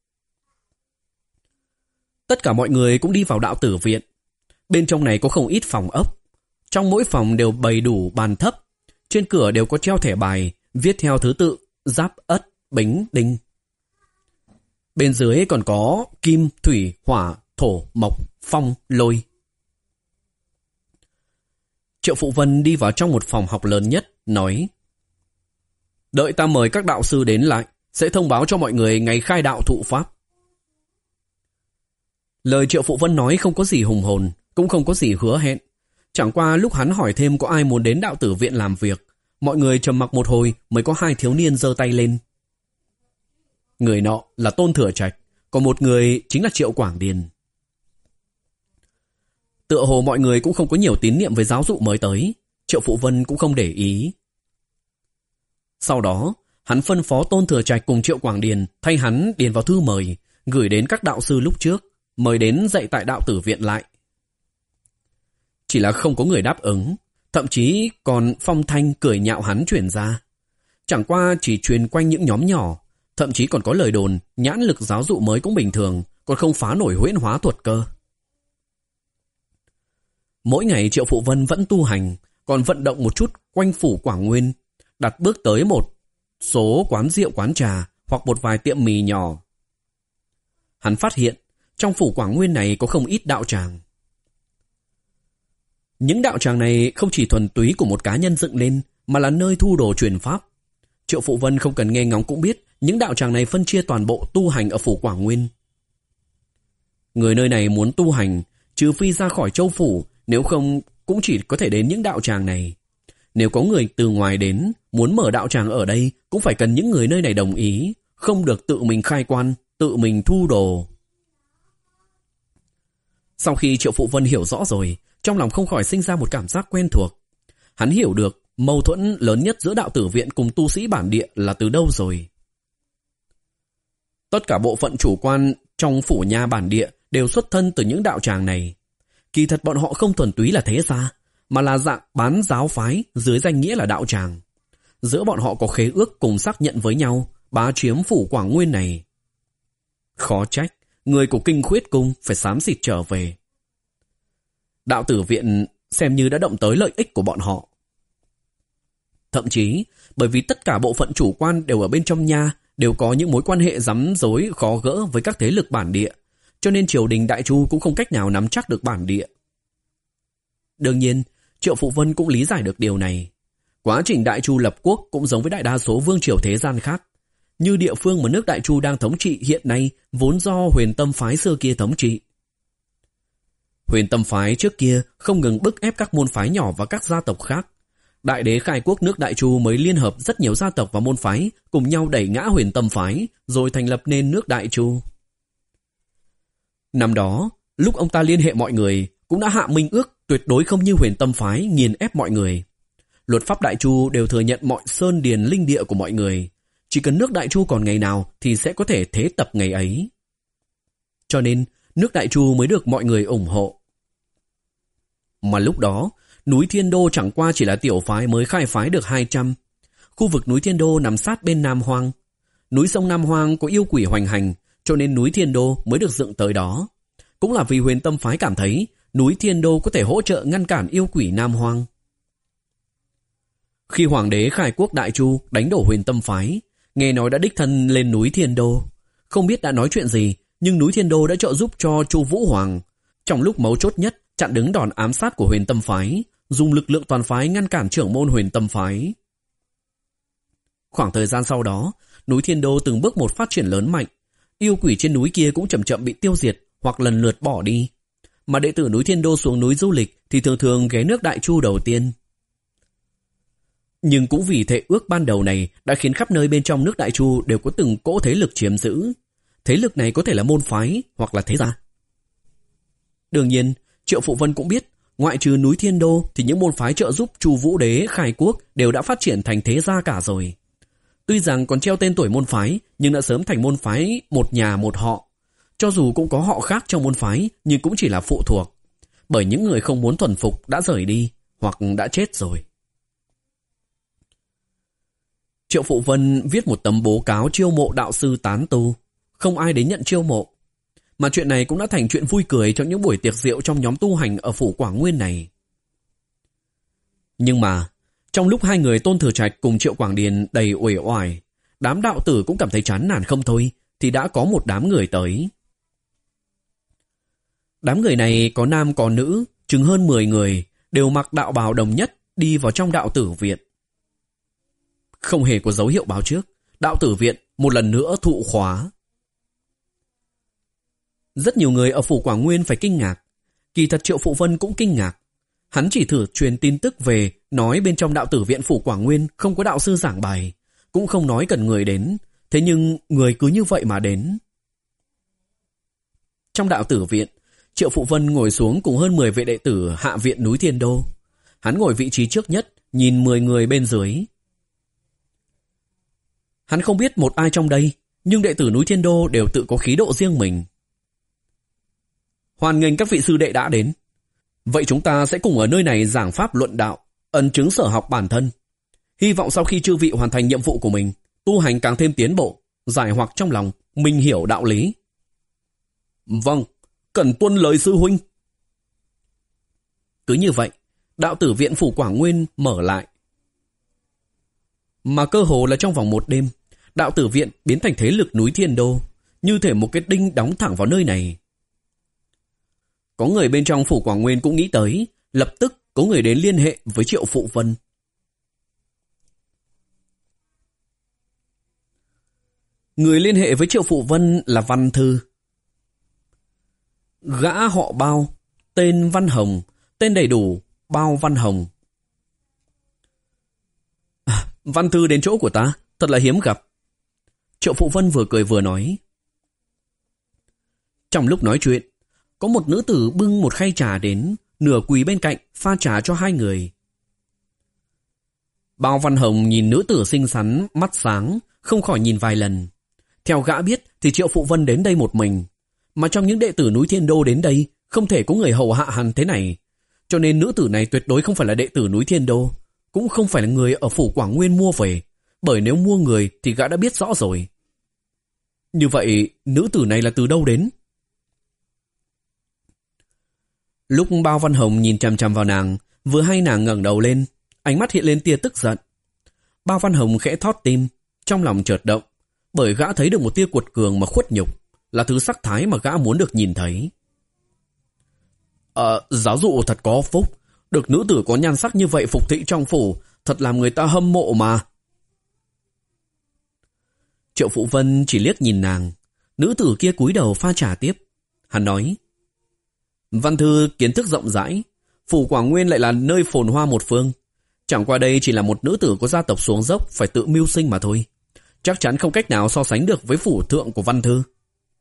Tất cả mọi người cũng đi vào đạo tử viện. Bên trong này có không ít phòng ốc. Trong mỗi phòng đều bày đủ bàn thấp. Trên cửa đều có treo thẻ bài, viết theo thứ tự Giáp, Ất, Bính, Đinh. Bên dưới còn có Kim, Thủy, Hỏa, Thổ, Mộc, Phong, Lôi. Triệu Phụ Vân đi vào trong một phòng học lớn nhất, nói: Đợi ta mời các đạo sư đến lại, sẽ thông báo cho mọi người ngày khai đạo thụ pháp. Lời Triệu Phụ Vân nói không có gì hùng hồn, cũng không có gì hứa hẹn. Chẳng qua lúc hắn hỏi thêm có ai muốn đến đạo tử viện làm việc, mọi người trầm mặc một hồi mới có hai thiếu niên giơ tay lên. Người nọ là Tôn Thừa Trạch, còn một người chính là Triệu Quảng Điền. Tựa hồ mọi người cũng không có nhiều tín niệm với giáo dụ mới tới, Triệu Phụ Vân cũng không để ý. Sau đó, hắn phân phó Tôn Thừa Trạch cùng Triệu Quảng Điền thay hắn điền vào thư mời, gửi đến các đạo sư lúc trước, mời đến dạy tại đạo tử viện lại. Chỉ là không có người đáp ứng, thậm chí còn phong thanh cười nhạo hắn truyền ra. Chẳng qua chỉ truyền quanh những nhóm nhỏ, thậm chí còn có lời đồn nhãn lực giáo dụ mới cũng bình thường, còn không phá nổi huyễn hóa thuật cơ. Mỗi ngày Triệu Phụ Vân vẫn tu hành, còn vận động một chút quanh phủ Quảng Nguyên, đặt bước tới một số quán rượu quán trà hoặc một vài tiệm mì nhỏ. Hắn phát hiện trong phủ Quảng Nguyên này có không ít đạo tràng. Những đạo tràng này không chỉ thuần túy của một cá nhân dựng lên, mà là nơi thu đồ truyền pháp. Triệu Phụ Vân không cần nghe ngóng cũng biết những đạo tràng này phân chia toàn bộ tu hành ở phủ Quảng Nguyên. Người nơi này muốn tu hành, trừ phi ra khỏi châu phủ, nếu không cũng chỉ có thể đến những đạo tràng này. Nếu có người từ ngoài đến muốn mở đạo tràng ở đây, cũng phải cần những người nơi này đồng ý, không được tự mình khai quan, tự mình thu đồ. Sau khi Triệu Phụ Vân hiểu rõ rồi, trong lòng không khỏi sinh ra một cảm giác quen thuộc. Hắn hiểu được mâu thuẫn lớn nhất giữa đạo tử viện cùng tu sĩ bản địa là từ đâu rồi. Tất cả bộ phận chủ quan trong phủ nha bản địa đều xuất thân từ những đạo tràng này. Kỳ thật bọn họ không thuần túy là thế gia, mà là dạng bán giáo phái dưới danh nghĩa là đạo tràng. Giữa bọn họ có khế ước cùng xác nhận với nhau, bá chiếm phủ Quảng Nguyên này. Khó trách, người của Kinh Khuyết Cung phải xám xịt trở về. Đạo tử viện xem như đã động tới lợi ích của bọn họ. Thậm chí, bởi vì tất cả bộ phận chủ quan đều ở bên trong nha, đều có những mối quan hệ rắm rối khó gỡ với các thế lực bản địa, cho nên triều đình Đại Chu cũng không cách nào nắm chắc được bản địa. Đương nhiên, Triệu Phụ Vân cũng lý giải được điều này. Quá trình Đại Chu lập quốc cũng giống với đại đa số vương triều thế gian khác. Như địa phương mà nước Đại Chu đang thống trị hiện nay vốn do Huyền Tâm phái xưa kia thống trị. Huyền Tâm phái trước kia không ngừng bức ép các môn phái nhỏ và các gia tộc khác. Đại đế khai quốc nước Đại Chu mới liên hợp rất nhiều gia tộc và môn phái cùng nhau đẩy ngã Huyền Tâm phái, rồi thành lập nên nước Đại Chu. Năm đó, lúc ông ta liên hệ mọi người, cũng đã hạ minh ước tuyệt đối không như Huyền Tâm phái nghiền ép mọi người. Luật pháp Đại Chu đều thừa nhận mọi sơn điền linh địa của mọi người. Chỉ cần nước Đại Chu còn ngày nào thì sẽ có thể thế tập ngày ấy. Cho nên, nước Đại Chu mới được mọi người ủng hộ. Mà lúc đó, núi Thiên Đô chẳng qua chỉ là tiểu phái mới khai phái được hai trăm. Khu vực núi Thiên Đô nằm sát bên Nam Hoang. Núi sông Nam Hoang có yêu quỷ hoành hành, cho nên núi Thiên Đô mới được dựng tới đó. Cũng là vì Huyền Tâm phái cảm thấy núi Thiên Đô có thể hỗ trợ ngăn cản yêu quỷ Nam Hoang. Khi Hoàng đế khai quốc Đại Chu đánh đổ Huyền Tâm phái, nghe nói đã đích thân lên núi Thiên Đô. Không biết đã nói chuyện gì, nhưng núi Thiên Đô đã trợ giúp cho Chu Vũ Hoàng. Trong lúc mấu chốt nhất, chặn đứng đòn ám sát của Huyền Tâm phái, dùng lực lượng toàn phái ngăn cản trưởng môn Huyền Tâm phái. Khoảng thời gian sau đó, núi Thiên Đô từng bước một phát triển lớn mạnh. Yêu quỷ trên núi kia cũng chậm chậm bị tiêu diệt hoặc lần lượt bỏ đi. Mà đệ tử núi Thiên Đô xuống núi du lịch thì thường thường ghé nước Đại Chu đầu tiên. Nhưng cũng vì thệ ước ban đầu này đã khiến khắp nơi bên trong nước Đại Chu đều có từng cỗ thế lực chiếm giữ. Thế lực này có thể là môn phái hoặc là thế gia. Đương nhiên, Triệu Phụ Vân cũng biết, ngoại trừ núi Thiên Đô thì những môn phái trợ giúp Chu Vũ Đế khai quốc đều đã phát triển thành thế gia cả rồi. Tuy rằng còn treo tên tuổi môn phái, nhưng đã sớm thành môn phái một nhà một họ. Cho dù cũng có họ khác trong môn phái, nhưng cũng chỉ là phụ thuộc. Bởi những người không muốn thuần phục đã rời đi, hoặc đã chết rồi. Triệu Phụ Vân viết một tấm bố cáo chiêu mộ đạo sư tán tu. Không ai đến nhận chiêu mộ. Mà chuyện này cũng đã thành chuyện vui cười trong những buổi tiệc rượu trong nhóm tu hành ở phủ Quảng Nguyên này. Nhưng mà, trong lúc hai người Tôn Thừa Trạch cùng Triệu Quảng Điền đầy uể oải, đám đạo tử cũng cảm thấy chán nản không thôi, thì đã có một đám người tới. Đám người này có nam có nữ, chừng hơn mười người, đều mặc đạo bào đồng nhất đi vào trong đạo tử viện. Không hề có dấu hiệu báo trước, đạo tử viện một lần nữa thụ khóa. Rất nhiều người ở phủ Quảng Nguyên phải kinh ngạc. Kỳ thật Triệu Phụ Vân cũng kinh ngạc. Hắn chỉ thử truyền tin tức về, nói bên trong đạo tử viện phủ Quảng Nguyên không có đạo sư giảng bài, cũng không nói cần người đến. Thế nhưng người cứ như vậy mà đến. Trong đạo tử viện, Triệu Phụ Vân ngồi xuống cùng hơn mười vị đệ tử hạ viện núi Thiên Đô. Hắn ngồi vị trí trước nhất, nhìn mười người bên dưới. Hắn không biết một ai trong đây, nhưng đệ tử núi Thiên Đô đều tự có khí độ riêng mình. Hoan nghênh các vị sư đệ đã đến. Vậy chúng ta sẽ cùng ở nơi này giảng pháp luận đạo, ấn chứng sở học bản thân. Hy vọng sau khi chư vị hoàn thành nhiệm vụ của mình, tu hành càng thêm tiến bộ, giải hoặc trong lòng, mình hiểu đạo lý. Vâng, cần tuân lời sư huynh. Cứ như vậy, đạo tử viện phủ Quảng Nguyên mở lại. Mà cơ hồ là trong vòng một đêm, đạo tử viện biến thành thế lực núi Thiên Đô, như thể một cái đinh đóng thẳng vào nơi này. Có người bên trong phủ Quảng Nguyên cũng nghĩ tới, lập tức có người đến liên hệ với Triệu Phụ Vân. Người liên hệ với Triệu Phụ Vân là Văn Thư. Gã họ Bao, tên Văn Hồng, tên đầy đủ Bao Văn Hồng. À, Văn Thư đến chỗ của ta, thật là hiếm gặp. Triệu Phụ Vân vừa cười vừa nói. Trong lúc nói chuyện, có một nữ tử bưng một khay trà đến, nửa quỳ bên cạnh pha trà cho hai người. Bao Văn Hồng nhìn nữ tử xinh xắn, mắt sáng, không khỏi nhìn vài lần. Theo gã biết thì Triệu Phụ Vân đến đây một mình, mà trong những đệ tử núi Thiên Đô đến đây không thể có người hầu hạ hắn thế này, cho nên nữ tử này tuyệt đối không phải là đệ tử núi Thiên Đô, cũng không phải là người ở phủ Quảng Nguyên mua về, bởi nếu mua người thì gã đã biết rõ rồi. Như vậy nữ tử này là từ đâu đến? Lúc Bao Văn Hồng nhìn chằm chằm vào nàng, vừa hay nàng ngẩng đầu lên, ánh mắt hiện lên tia tức giận. Bao Văn Hồng khẽ thót tim, trong lòng chợt động, bởi gã thấy được một tia cuột cường mà khuất nhục, là thứ sắc thái mà gã muốn được nhìn thấy. Ờ, giáo dụ thật có phúc, được nữ tử có nhan sắc như vậy phục thị trong phủ, thật làm người ta hâm mộ mà. Triệu Phụ Vân chỉ liếc nhìn nàng, nữ tử kia cúi đầu pha trà tiếp. Hắn nói, Văn Thư kiến thức rộng rãi, phủ Quảng Nguyên lại là nơi phồn hoa một phương, chẳng qua đây chỉ là một nữ tử có gia tộc xuống dốc phải tự mưu sinh mà thôi, chắc chắn không cách nào so sánh được với phủ thượng của Văn Thư.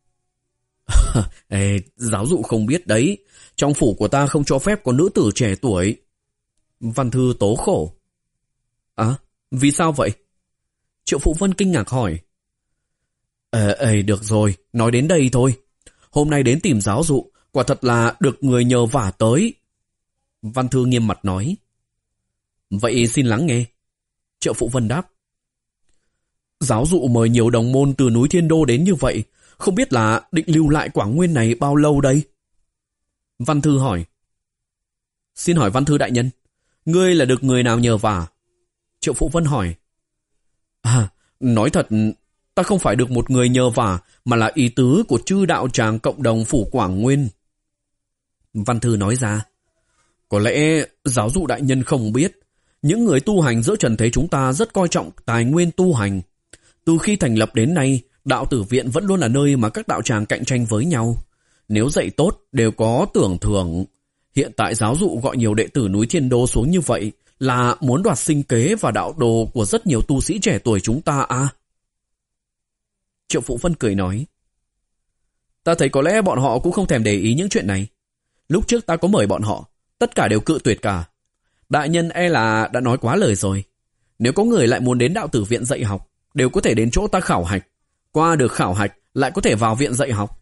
Ê, giáo dụ không biết đấy, trong phủ của ta không cho phép có nữ tử trẻ tuổi. Văn Thư tố khổ. À, vì sao vậy? Triệu Phụ Vân kinh ngạc hỏi. Ê, ê, được rồi, nói đến đây thôi. Hôm nay đến tìm giáo dụ, quả thật là được người nhờ vả tới. Văn Thư nghiêm mặt nói. Vậy xin lắng nghe. Triệu Phụ Vân đáp. Giáo dụ mời nhiều đồng môn từ núi Thiên Đô đến như vậy, không biết là định lưu lại Quảng Nguyên này bao lâu đây? Văn Thư hỏi. Xin hỏi Văn Thư đại nhân, ngươi là được người nào nhờ vả? Triệu Phụ Vân hỏi. À, nói thật, ta không phải được một người nhờ vả, mà là ý tứ của chư đạo tràng cộng đồng phủ Quảng Nguyên. Văn Thư nói ra. Có lẽ giáo dụ đại nhân không biết, những người tu hành giữa trần thế chúng ta rất coi trọng tài nguyên tu hành. Từ khi thành lập đến nay, đạo tử viện vẫn luôn là nơi mà các đạo tràng cạnh tranh với nhau. Nếu dạy tốt đều có tưởng thưởng. Hiện tại giáo dụ gọi nhiều đệ tử núi Thiên Đô xuống như vậy là muốn đoạt sinh kế và đạo đồ của rất nhiều tu sĩ trẻ tuổi chúng ta à? Triệu Phụ Vân cười nói. Ta thấy có lẽ bọn họ cũng không thèm để ý những chuyện này. Lúc trước ta có mời bọn họ, tất cả đều cự tuyệt cả. Đại nhân e là đã nói quá lời rồi. Nếu có người lại muốn đến đạo tử viện dạy học, đều có thể đến chỗ ta khảo hạch. Qua được khảo hạch lại có thể vào viện dạy học.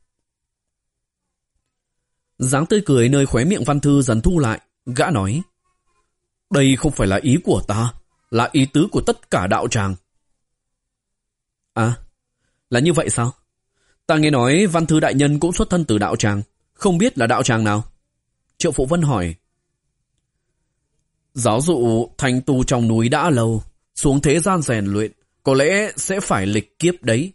Dáng tươi cười nơi khóe miệng Văn Thư dần thu lại, gã nói. Đây không phải là ý của ta, là ý tứ của tất cả đạo tràng. À, là như vậy sao? Ta nghe nói Văn Thư đại nhân cũng xuất thân từ đạo tràng, không biết là đạo tràng nào? Triệu Phụ Vân hỏi. Giáo dụ thành tu trong núi đã lâu, xuống thế gian rèn luyện, có lẽ sẽ phải lịch kiếp đấy.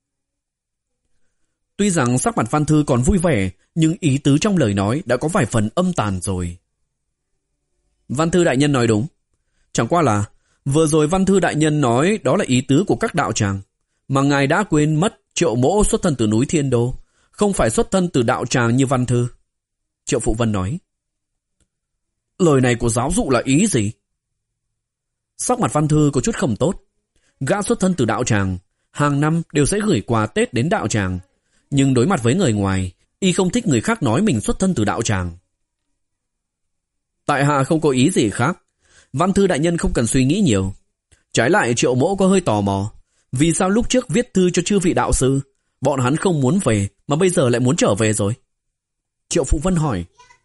Tuy rằng sắc mặt Văn Thư còn vui vẻ, nhưng ý tứ trong lời nói đã có vài phần âm tàn rồi. Văn Thư đại nhân nói đúng. Chẳng qua là, vừa rồi Văn Thư đại nhân nói đó là ý tứ của các đạo tràng, mà ngài đã quên mất Triệu Mỗ xuất thân từ núi Thiên Đô, không phải xuất thân từ đạo tràng như Văn Thư. Triệu Phụ Vân nói. Lời này của giáo dụ là ý gì? Sắc mặt Văn Thư có chút không tốt. Gã xuất thân từ đạo tràng, hàng năm đều sẽ gửi quà Tết đến đạo tràng, nhưng đối mặt với người ngoài, y không thích người khác nói mình xuất thân từ đạo tràng. Tại hạ không có ý gì khác. Văn Thư đại nhân không cần suy nghĩ nhiều. Trái lại Triệu Mỗ có hơi tò mò, vì sao lúc trước viết thư cho chư vị đạo sư, bọn hắn không muốn về mà bây giờ lại muốn trở về rồi? Triệu Phụ Vân hỏi.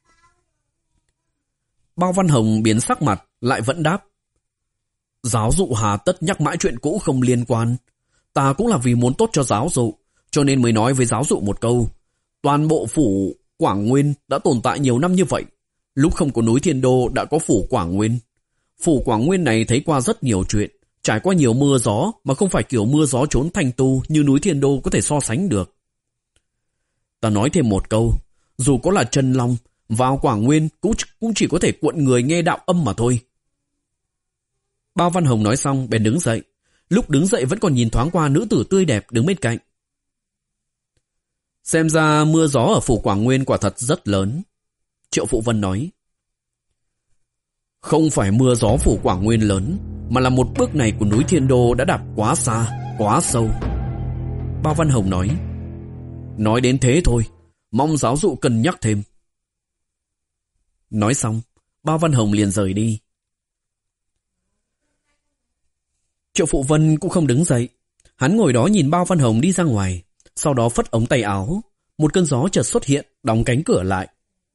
Bao Văn Hồng biến sắc mặt, lại vẫn đáp. Giáo dụ hà tất nhắc mãi chuyện cũ không liên quan. Ta cũng là vì muốn tốt cho giáo dụ, cho nên mới nói với giáo dụ một câu. Toàn bộ phủ Quảng Nguyên đã tồn tại nhiều năm như vậy. Lúc không có núi Thiên Đô đã có phủ Quảng Nguyên. Phủ Quảng Nguyên này thấy qua rất nhiều chuyện, trải qua nhiều mưa gió mà không phải kiểu mưa gió trốn thanh tu như núi Thiên Đô có thể so sánh được. Ta nói thêm một câu, dù có là chân long, vào Quảng Nguyên cũng, cũng chỉ có thể cuộn người nghe đạo âm mà thôi. Bao Văn Hồng nói xong bèn đứng dậy. Lúc đứng dậy vẫn còn nhìn thoáng qua nữ tử tươi đẹp đứng bên cạnh. Xem ra mưa gió ở phủ Quảng Nguyên quả thật rất lớn. Triệu Phụ Vân nói. Không phải mưa gió phủ Quảng Nguyên lớn, mà là một bước này của núi Thiên Đô đã đạp quá xa, quá sâu. Bao Văn Hồng nói. Nói đến thế thôi, mong giáo dụ cân nhắc thêm. Nói xong, Bao Văn Hồng liền rời đi. Triệu Phụ Vân cũng không đứng dậy. Hắn ngồi đó nhìn Bao Văn Hồng đi ra ngoài, sau đó phất ống tay áo. Một cơn gió chợt xuất hiện, đóng cánh cửa lại.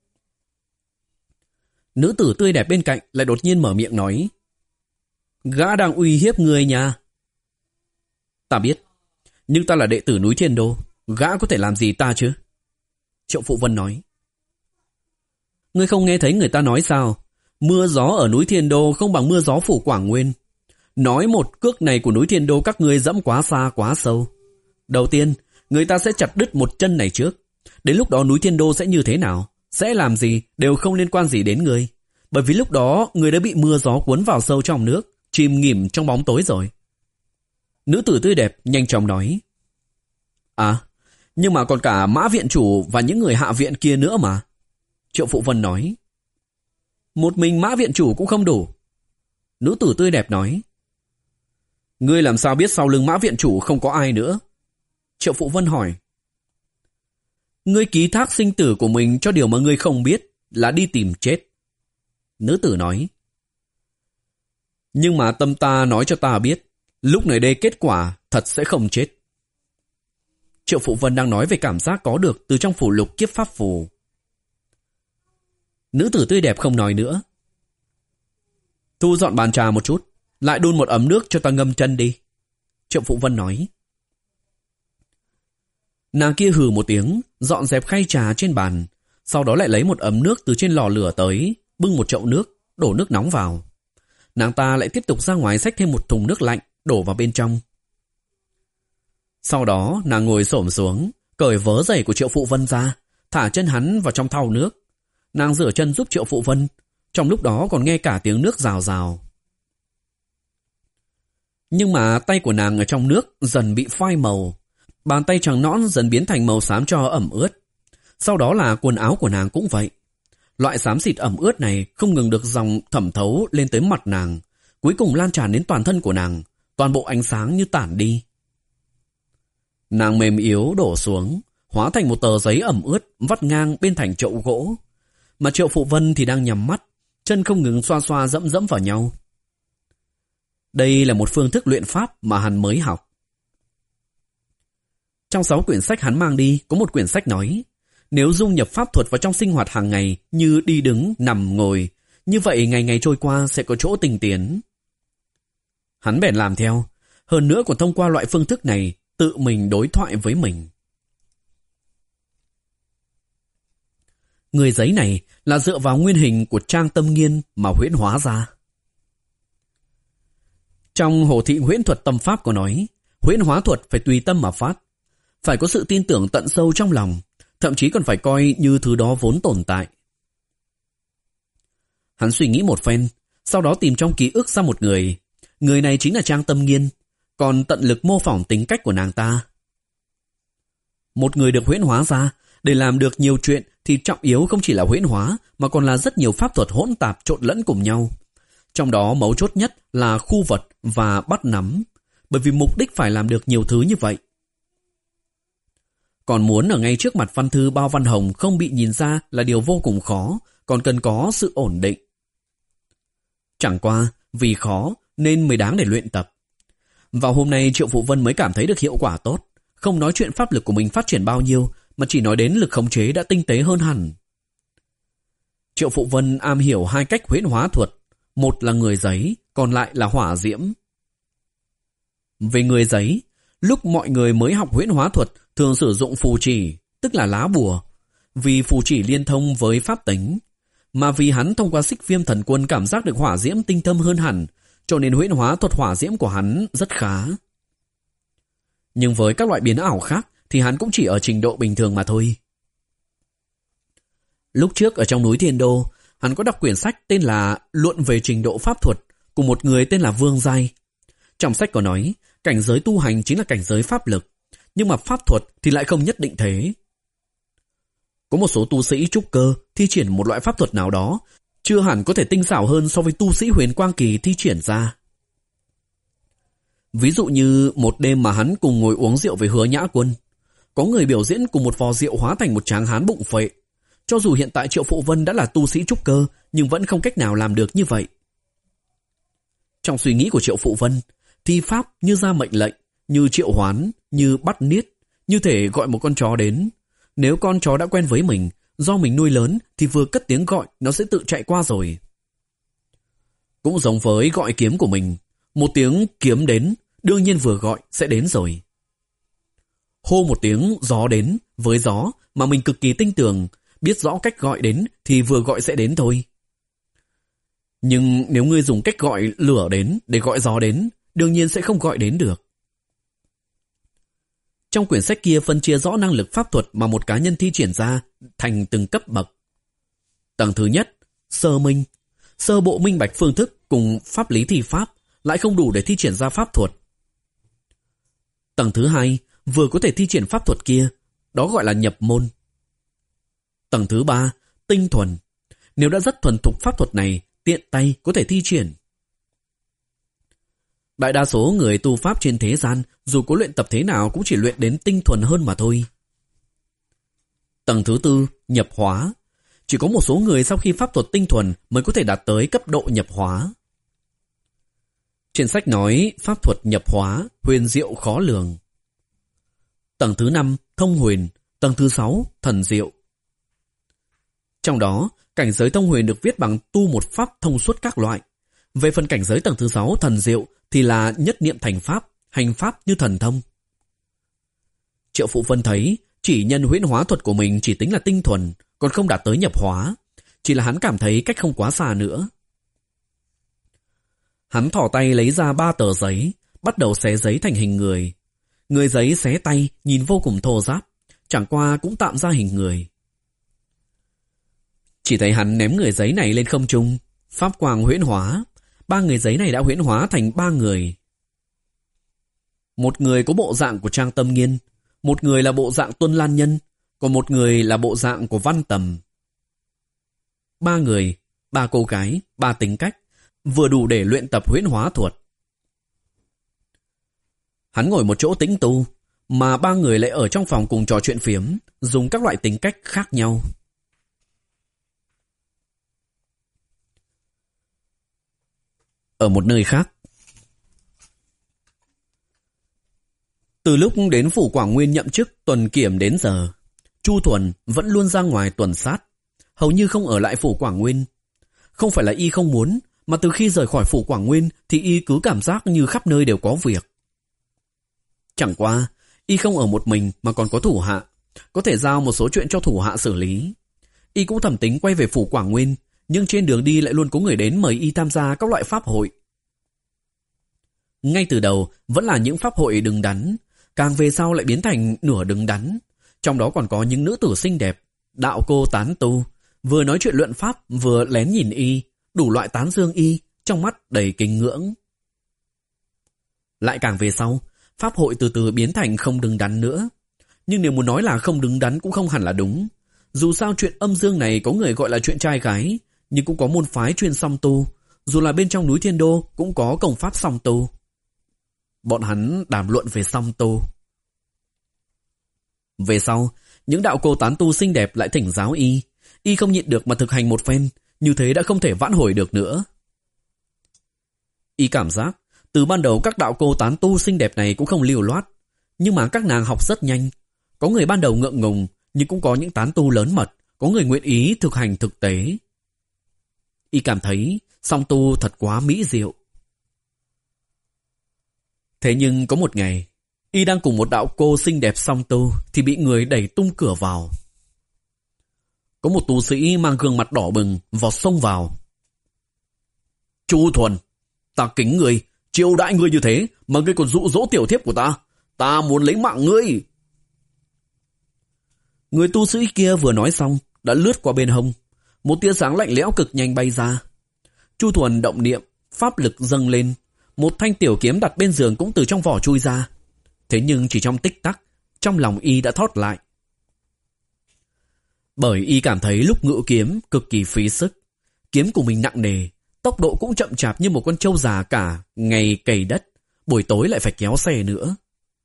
Nữ tử tươi đẹp bên cạnh lại đột nhiên mở miệng nói. Gã đang uy hiếp người nha. Ta biết, nhưng ta là đệ tử núi Thiên Đô, gã có thể làm gì ta chứ? Triệu Phụ Vân nói. Ngươi không nghe thấy người ta nói sao? Mưa gió ở núi Thiên Đô không bằng mưa gió phủ Quảng Nguyên. Nói một cước này của núi Thiên Đô các ngươi dẫm quá xa quá sâu. Đầu tiên, người ta sẽ chặt đứt một chân này trước. Đến lúc đó núi Thiên Đô sẽ như thế nào, sẽ làm gì đều không liên quan gì đến ngươi. Bởi vì lúc đó người đã bị mưa gió cuốn vào sâu trong nước, chìm nghỉm trong bóng tối rồi. Nữ tử tươi đẹp nhanh chóng nói. À, nhưng mà còn cả Mã viện chủ và những người hạ viện kia nữa mà. Triệu Phụ Vân nói. Một mình Mã viện chủ cũng không đủ. Nữ tử tươi đẹp nói. Ngươi làm sao biết sau lưng Mã viện chủ không có ai nữa? Triệu Phụ Vân hỏi. Ngươi ký thác sinh tử của mình cho điều mà ngươi không biết là đi tìm chết. Nữ tử nói. Nhưng mà tâm ta nói cho ta biết, lúc này đây kết quả thật sẽ không chết. Triệu Phụ Vân đang nói về cảm giác có được từ trong phủ lục kiếp pháp phù. Nữ tử tươi đẹp không nói nữa. Thu dọn bàn trà một chút, lại đun một ấm nước cho ta ngâm chân đi. Triệu Phụ Vân nói. Nàng kia hừ một tiếng, dọn dẹp khay trà trên bàn, sau đó lại lấy một ấm nước từ trên lò lửa tới, bưng một chậu nước, đổ nước nóng vào. Nàng ta lại tiếp tục ra ngoài xách thêm một thùng nước lạnh, đổ vào bên trong. Sau đó nàng ngồi xổm xuống, cởi vớ giày của Triệu Phụ Vân ra, thả chân hắn vào trong thau nước. Nàng rửa chân giúp Triệu Phụ Vân, trong lúc đó còn nghe cả tiếng nước rào rào. Nhưng mà tay của nàng ở trong nước dần bị phai màu, bàn tay trắng nõn dần biến thành màu xám tro ẩm ướt. Sau đó là quần áo của nàng cũng vậy. Loại xám xịt ẩm ướt này không ngừng được dòng thẩm thấu lên tới mặt nàng, cuối cùng lan tràn đến toàn thân của nàng, toàn bộ ánh sáng như tản đi. Nàng mềm yếu đổ xuống, hóa thành một tờ giấy ẩm ướt vắt ngang bên thành chậu gỗ. Mà Triệu Phụ Vân thì đang nhắm mắt, chân không ngừng xoa xoa dẫm dẫm vào nhau. Đây là một phương thức luyện pháp mà hắn mới học. Trong sáu quyển sách hắn mang đi có một quyển sách nói, nếu dung nhập pháp thuật vào trong sinh hoạt hàng ngày như đi đứng, nằm, ngồi, như vậy ngày ngày trôi qua sẽ có chỗ tinh tiến. Hắn bèn làm theo, hơn nữa còn thông qua loại phương thức này tự mình đối thoại với mình. Người giấy này là dựa vào nguyên hình của Trang Tâm Nghiên mà huyễn hóa ra. Trong Hồ Thị Huyễn Thuật Tâm Pháp có nói, huyễn hóa thuật phải tùy tâm mà phát, phải có sự tin tưởng tận sâu trong lòng, thậm chí còn phải coi như thứ đó vốn tồn tại. Hắn suy nghĩ một phen, sau đó tìm trong ký ức ra một người. Người này chính là Trang Tâm Nghiên, còn tận lực mô phỏng tính cách của nàng ta. Một người được huyễn hóa ra, để làm được nhiều chuyện thì trọng yếu không chỉ là huyễn hóa, mà còn là rất nhiều pháp thuật hỗn tạp trộn lẫn cùng nhau. Trong đó mấu chốt nhất là khu vật và bắt nắm, bởi vì mục đích phải làm được nhiều thứ như vậy. Còn muốn ở ngay trước mặt văn thư Bao Văn Hồng không bị nhìn ra là điều vô cùng khó, còn cần có sự ổn định. Chẳng qua vì khó nên mới đáng để luyện tập. Vào hôm nay Triệu Phụ Vân mới cảm thấy được hiệu quả tốt, không nói chuyện pháp lực của mình phát triển bao nhiêu, mà chỉ nói đến lực khống chế đã tinh tế hơn hẳn. Triệu Phụ Vân am hiểu hai cách huyễn hóa thuật, một là người giấy, còn lại là hỏa diễm. Về người giấy, lúc mọi người mới học huyễn hóa thuật thường sử dụng phù chỉ, tức là lá bùa, vì phù chỉ liên thông với pháp tính. Mà vì hắn thông qua xích viêm thần quân cảm giác được hỏa diễm tinh thâm hơn hẳn, cho nên huyễn hóa thuật hỏa diễm của hắn rất khá. Nhưng với các loại biến ảo khác thì hắn cũng chỉ ở trình độ bình thường mà thôi. Lúc trước ở trong núi Thiên Đô, hắn có đọc quyển sách tên là Luận về trình độ pháp thuật của một người tên là Vương Giai. Trong sách có nói, cảnh giới tu hành chính là cảnh giới pháp lực, nhưng mà pháp thuật thì lại không nhất định thế. Có một số tu sĩ trúc cơ thi triển một loại pháp thuật nào đó, chưa hẳn có thể tinh xảo hơn so với tu sĩ huyền quang kỳ thi triển ra. Ví dụ như một đêm mà hắn cùng ngồi uống rượu với Hứa Nhã Quân, có người biểu diễn cùng một vò rượu hóa thành một tráng hán bụng phệ. Cho dù hiện tại Triệu Phụ Vân đã là tu sĩ trúc cơ, nhưng vẫn không cách nào làm được như vậy. Trong suy nghĩ của Triệu Phụ Vân, thi pháp như ra mệnh lệnh, như triệu hoán, như bắt niết, như thể gọi một con chó đến. Nếu con chó đã quen với mình, do mình nuôi lớn thì vừa cất tiếng gọi nó sẽ tự chạy qua rồi. Cũng giống với gọi kiếm của mình, một tiếng kiếm đến, đương nhiên vừa gọi sẽ đến rồi. Hô một tiếng gió đến, với gió mà mình cực kỳ tinh tường, biết rõ cách gọi đến thì vừa gọi sẽ đến thôi. Nhưng nếu ngươi dùng cách gọi lửa đến để gọi gió đến, đương nhiên sẽ không gọi đến được. Trong quyển sách kia phân chia rõ năng lực pháp thuật mà một cá nhân thi triển ra thành từng cấp bậc. Tầng thứ nhất, sơ minh, sơ bộ minh bạch phương thức cùng pháp lý thi pháp, lại không đủ để thi triển ra pháp thuật. Tầng thứ hai, vừa có thể thi triển pháp thuật kia, đó gọi là nhập môn. Tầng thứ ba, tinh thuần, nếu đã rất thuần thục pháp thuật này, tiện tay có thể thi triển. Đại đa số người tu pháp trên thế gian, dù có luyện tập thế nào cũng chỉ luyện đến tinh thuần hơn mà thôi. Tầng thứ tư, nhập hóa. Chỉ có một số người sau khi pháp thuật tinh thuần mới có thể đạt tới cấp độ nhập hóa. Trên sách nói pháp thuật nhập hóa, huyền diệu khó lường. Tầng thứ năm, thông huyền. Tầng thứ sáu, thần diệu. Trong đó, cảnh giới thông huyền được viết bằng tu một pháp thông suốt các loại. Về phần cảnh giới tầng thứ sáu, thần diệu, thì là nhất niệm thành pháp, hành pháp như thần thông. Triệu Phụ Vân thấy, chỉ nhân huyễn hóa thuật của mình chỉ tính là tinh thuần, còn không đạt tới nhập hóa. Chỉ là hắn cảm thấy cách không quá xa nữa. Hắn thỏ tay lấy ra ba tờ giấy, bắt đầu xé giấy thành hình người. Người giấy xé tay, nhìn vô cùng thô ráp, chẳng qua cũng tạm ra hình người. Chỉ thấy hắn ném người giấy này lên không trung, pháp quang huyễn hóa. Ba người giấy này đã huyễn hóa thành ba người. Một người có bộ dạng của Trang Tâm Nghiên, một người là bộ dạng Tuân Lan Nhân, còn một người là bộ dạng của Văn Tầm. Ba người, ba cô gái, ba tính cách, vừa đủ để luyện tập huyễn hóa thuật. Hắn ngồi một chỗ tĩnh tu, mà ba người lại ở trong phòng cùng trò chuyện phiếm, dùng các loại tính cách khác nhau. Ở một nơi khác, từ lúc đến phủ Quảng Nguyên nhậm chức tuần kiểm đến giờ, Chu Thuần vẫn luôn ra ngoài tuần sát, hầu như không ở lại phủ Quảng Nguyên. Không phải là y không muốn, mà từ khi rời khỏi phủ Quảng Nguyên thì y cứ cảm giác như khắp nơi đều có việc. Chẳng qua, y không ở một mình mà còn có thủ hạ, có thể giao một số chuyện cho thủ hạ xử lý. Y cũng thầm tính quay về phủ Quảng Nguyên, nhưng trên đường đi lại luôn có người đến mời y tham gia các loại pháp hội. Ngay từ đầu vẫn là những pháp hội đứng đắn, càng về sau lại biến thành nửa đứng đắn. Trong đó còn có những nữ tử xinh đẹp, đạo cô tán tu, vừa nói chuyện luận pháp vừa lén nhìn y, đủ loại tán dương y, trong mắt đầy kính ngưỡng. Lại càng về sau, pháp hội từ từ biến thành không đứng đắn nữa. Nhưng nếu muốn nói là không đứng đắn cũng không hẳn là đúng. Dù sao chuyện âm dương này có người gọi là chuyện trai gái, nhưng cũng có môn phái chuyên song tu. Dù là bên trong núi Thiên Đô cũng có công pháp song tu. Bọn hắn đàm luận về song tu. Về sau, những đạo cô tán tu xinh đẹp lại thỉnh giáo y. Y không nhịn được mà thực hành một phen, như thế đã không thể vãn hồi được nữa. Y cảm giác, từ ban đầu các đạo cô tán tu xinh đẹp này cũng không liều loát, nhưng mà các nàng học rất nhanh. Có người ban đầu ngượng ngùng, nhưng cũng có những tán tu lớn mật, có người nguyện ý thực hành thực tế. Y cảm thấy song tu thật quá mỹ diệu. Thế nhưng có một ngày, y đang cùng một đạo cô xinh đẹp song tu thì bị người đẩy tung cửa vào. Có một tu sĩ mang gương mặt đỏ bừng vọt xông vào. Chu Thuần, ta kính ngươi, chiêu đãi ngươi như thế mà ngươi còn dụ dỗ tiểu thiếp của ta. Ta muốn lấy mạng ngươi. Người tu sĩ kia vừa nói xong đã lướt qua bên hông. Một tia sáng lạnh lẽo cực nhanh bay ra. Chu Thuần động niệm, pháp lực dâng lên. Một thanh tiểu kiếm đặt bên giường cũng từ trong vỏ chui ra. Thế nhưng chỉ trong tích tắc, trong lòng y đã thót lại. Bởi y cảm thấy lúc ngự kiếm cực kỳ phí sức. Kiếm của mình nặng nề, tốc độ cũng chậm chạp như một con trâu già, cả ngày cày đất, buổi tối lại phải kéo xe nữa.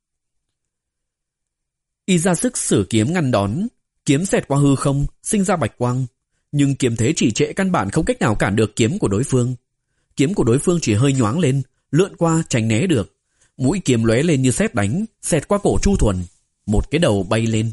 Y ra sức sử kiếm ngăn đón, kiếm xẹt qua hư không, sinh ra bạch quang. Nhưng kiếm thế chỉ trệ, căn bản không cách nào cản được kiếm của đối phương. Kiếm của đối phương chỉ hơi nhoáng lên, lượn qua tránh né được. Mũi kiếm lóe lên như sét đánh, xẹt qua cổ Chu Thuần. Một cái đầu bay lên.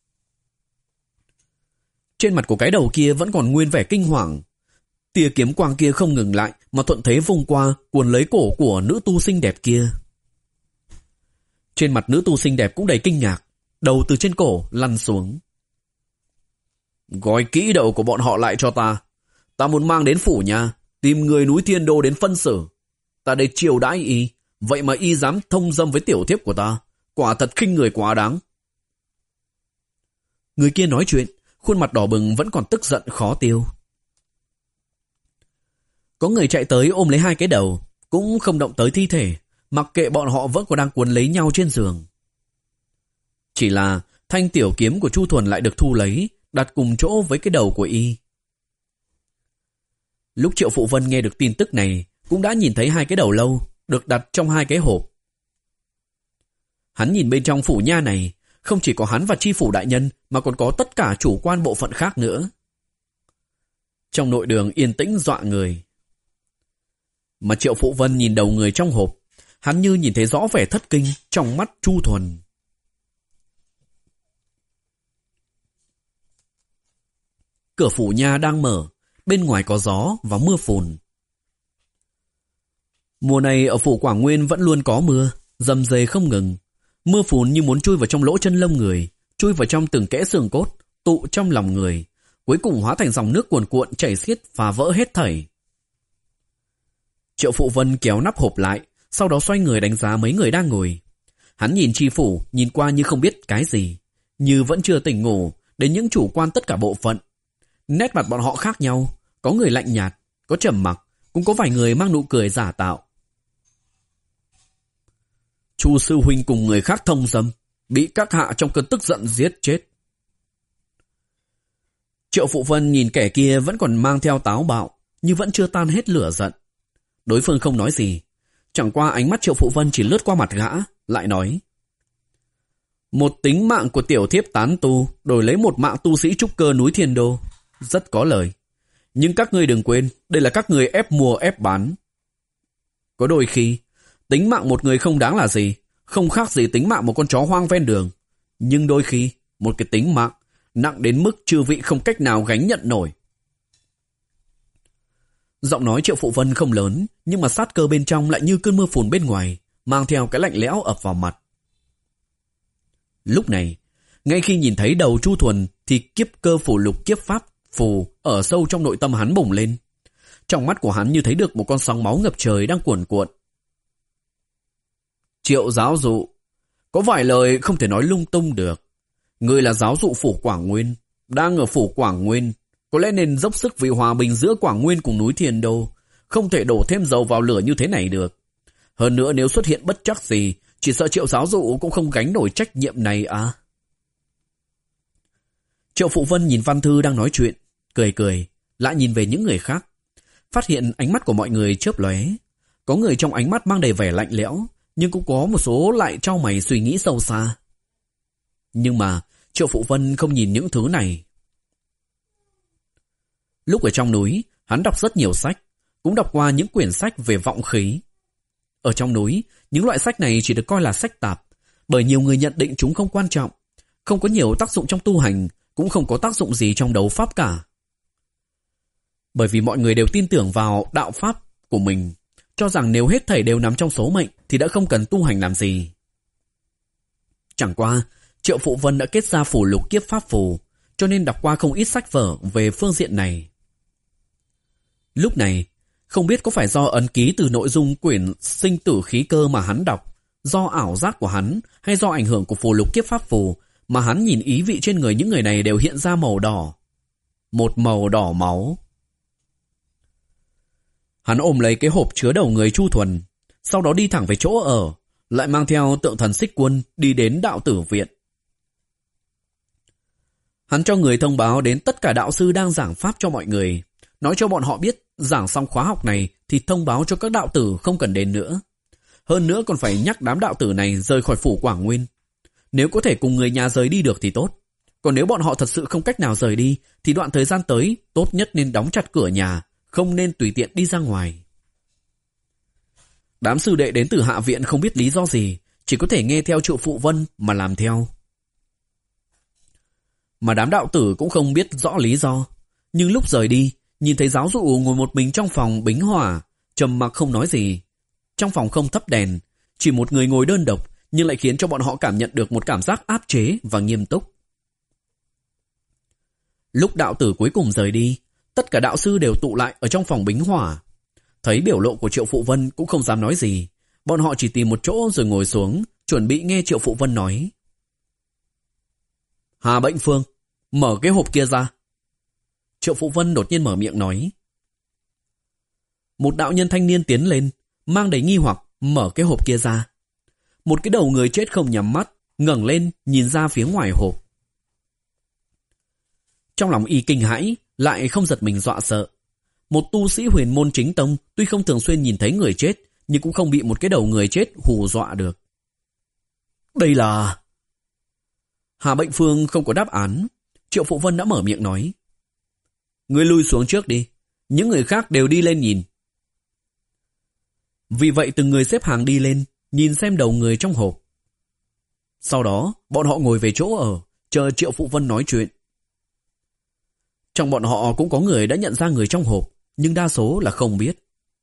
Trên mặt của cái đầu kia vẫn còn nguyên vẻ kinh hoàng. Tia kiếm quang kia không ngừng lại mà thuận thế vung qua, cuốn lấy cổ của nữ tu xinh đẹp kia. Trên mặt nữ tu xinh đẹp cũng đầy kinh ngạc, đầu từ trên cổ lăn xuống. Gói kỹ đầu của bọn họ lại cho ta. Ta muốn mang đến phủ nhà, tìm người núi Thiên Đô đến phân xử. Ta đây chiều đãi y, vậy mà y dám thông dâm với tiểu thiếp của ta. Quả thật khinh người quá đáng. Người kia nói chuyện, khuôn mặt đỏ bừng vẫn còn tức giận khó tiêu. Có người chạy tới ôm lấy hai cái đầu, cũng không động tới thi thể, mặc kệ bọn họ vẫn còn đang cuốn lấy nhau trên giường. Chỉ là thanh tiểu kiếm của Chu Thuần lại được thu lấy, đặt cùng chỗ với cái đầu của y. Lúc Triệu Phụ Vân nghe được tin tức này, cũng đã nhìn thấy hai cái đầu lâu được đặt trong hai cái hộp. Hắn nhìn bên trong phủ nha này, không chỉ có hắn và tri phủ đại nhân mà còn có tất cả chủ quan bộ phận khác nữa. Trong nội đường yên tĩnh dọa người. Mà Triệu Phụ Vân nhìn đầu người trong hộp, hắn như nhìn thấy rõ vẻ thất kinh trong mắt Chu Thuần. Cửa phủ nha đang mở, bên ngoài có gió và mưa phùn. Mùa này ở phủ Quảng Nguyên vẫn luôn có mưa, rầm rề không ngừng. Mưa phùn như muốn chui vào trong lỗ chân lông người, chui vào trong từng kẽ xương cốt, tụ trong lòng người, cuối cùng hóa thành dòng nước cuồn cuộn chảy xiết phá vỡ hết thảy. Triệu Phụ Vân kéo nắp hộp lại, sau đó xoay người đánh giá mấy người đang ngồi. Hắn nhìn tri phủ, nhìn qua như không biết cái gì, như vẫn chưa tỉnh ngủ, đến những chủ quan tất cả bộ phận. Nét mặt bọn họ khác nhau, có người lạnh nhạt, có trầm mặc, cũng có vài người mang nụ cười giả tạo. Chu sư huynh cùng người khác thông dâm, bị các hạ trong cơn tức giận giết chết. Triệu Phụ Vân nhìn kẻ kia vẫn còn mang theo táo bạo, nhưng vẫn chưa tan hết lửa giận. Đối phương không nói gì, chẳng qua ánh mắt Triệu Phụ Vân chỉ lướt qua mặt gã, lại nói: một tính mạng của tiểu thiếp tán tu đổi lấy một mạng tu sĩ trúc cơ núi Thiên Đô, rất có lời. Nhưng các ngươi đừng quên, đây là các người ép mua ép bán. Có đôi khi, tính mạng một người không đáng là gì, không khác gì tính mạng một con chó hoang ven đường. Nhưng đôi khi, một cái tính mạng nặng đến mức chư vị không cách nào gánh nhận nổi. Giọng nói Triệu Phụ Vân không lớn, nhưng mà sát cơ bên trong lại như cơn mưa phùn bên ngoài, mang theo cái lạnh lẽo ập vào mặt. Lúc này, ngay khi nhìn thấy đầu Chu Thuần thì kiếp cơ phủ lục kiếp pháp phù ở sâu trong nội tâm hắn bùng lên. Trong mắt của hắn như thấy được một con sóng máu ngập trời đang cuồn cuộn. Triệu giáo dụ, có vài lời không thể nói lung tung được. Ngươi là giáo dụ phủ Quảng Nguyên, đang ở phủ Quảng Nguyên, có lẽ nên dốc sức vì hòa bình giữa Quảng Nguyên cùng núi Thiên Đô, không thể đổ thêm dầu vào lửa như thế này được. Hơn nữa nếu xuất hiện bất trắc gì, chỉ sợ Triệu giáo dụ cũng không gánh nổi trách nhiệm này à. Triệu Phụ Vân nhìn Văn Thư đang nói chuyện, cười cười, lại nhìn về những người khác. Phát hiện ánh mắt của mọi người chớp lóe. Có người trong ánh mắt mang đầy vẻ lạnh lẽo, nhưng cũng có một số lại trao mày suy nghĩ sâu xa. Nhưng mà Triệu Phụ Vân không nhìn những thứ này. Lúc ở trong núi, hắn đọc rất nhiều sách, cũng đọc qua những quyển sách về vọng khí. Ở trong núi, những loại sách này chỉ được coi là sách tạp, bởi nhiều người nhận định chúng không quan trọng, không có nhiều tác dụng trong tu hành, cũng không có tác dụng gì trong đấu pháp cả. Bởi vì mọi người đều tin tưởng vào đạo pháp của mình, cho rằng nếu hết thảy đều nằm trong số mệnh thì đã không cần tu hành làm gì. Chẳng qua, Triệu Phụ Vân đã kết ra phủ lục kiếp pháp phù, cho nên đọc qua không ít sách vở về phương diện này. Lúc này, không biết có phải do ấn ký từ nội dung quyển Sinh tử khí cơ mà hắn đọc, do ảo giác của hắn hay do ảnh hưởng của phù lục kiếp pháp phù mà hắn nhìn ý vị trên người những người này đều hiện ra màu đỏ. Một màu đỏ máu. Hắn ôm lấy cái hộp chứa đầu người Chu Thuần, sau đó đi thẳng về chỗ ở, lại mang theo tượng thần Xích Quân đi đến đạo tử viện. Hắn cho người thông báo đến tất cả đạo sư đang giảng pháp cho mọi người, nói cho bọn họ biết giảng xong khóa học này thì thông báo cho các đạo tử không cần đến nữa. Hơn nữa còn phải nhắc đám đạo tử này rời khỏi phủ Quảng Nguyên. Nếu có thể cùng người nhà rời đi được thì tốt. Còn nếu bọn họ thật sự không cách nào rời đi thì đoạn thời gian tới tốt nhất nên đóng chặt cửa nhà, không nên tùy tiện đi ra ngoài. Đám sư đệ đến từ hạ viện không biết lý do gì, chỉ có thể nghe theo Triệu Phụ Vân mà làm theo. Mà đám đạo tử cũng không biết rõ lý do, nhưng lúc rời đi, nhìn thấy giáo dụ ngồi một mình trong phòng bính hỏa, trầm mặc không nói gì. Trong phòng không thắp đèn, chỉ một người ngồi đơn độc, nhưng lại khiến cho bọn họ cảm nhận được một cảm giác áp chế và nghiêm túc. Lúc đạo tử cuối cùng rời đi, tất cả đạo sư đều tụ lại ở trong phòng bính hỏa. Thấy biểu lộ của Triệu Phụ Vân cũng không dám nói gì, bọn họ chỉ tìm một chỗ rồi ngồi xuống, chuẩn bị nghe Triệu Phụ Vân nói. Hà Bệnh Phương, mở cái hộp kia ra. Triệu Phụ Vân đột nhiên mở miệng nói. Một đạo nhân thanh niên tiến lên, mang đầy nghi hoặc mở cái hộp kia ra. Một cái đầu người chết không nhắm mắt, ngẩng lên nhìn ra phía ngoài hộp. Trong lòng y kinh hãi, lại không giật mình dọa sợ. Một tu sĩ huyền môn chính tông tuy không thường xuyên nhìn thấy người chết, nhưng cũng không bị một cái đầu người chết hù dọa được. Đây là... Hà Bệnh Phương không có đáp án. Triệu Phụ Vân đã mở miệng nói. Ngươi lui xuống trước đi, những người khác đều đi lên nhìn. Vì vậy từng người xếp hàng đi lên, nhìn xem đầu người trong hộp. Sau đó, bọn họ ngồi về chỗ ở, chờ Triệu Phụ Vân nói chuyện. Trong bọn họ cũng có người đã nhận ra người trong hộp, nhưng đa số là không biết.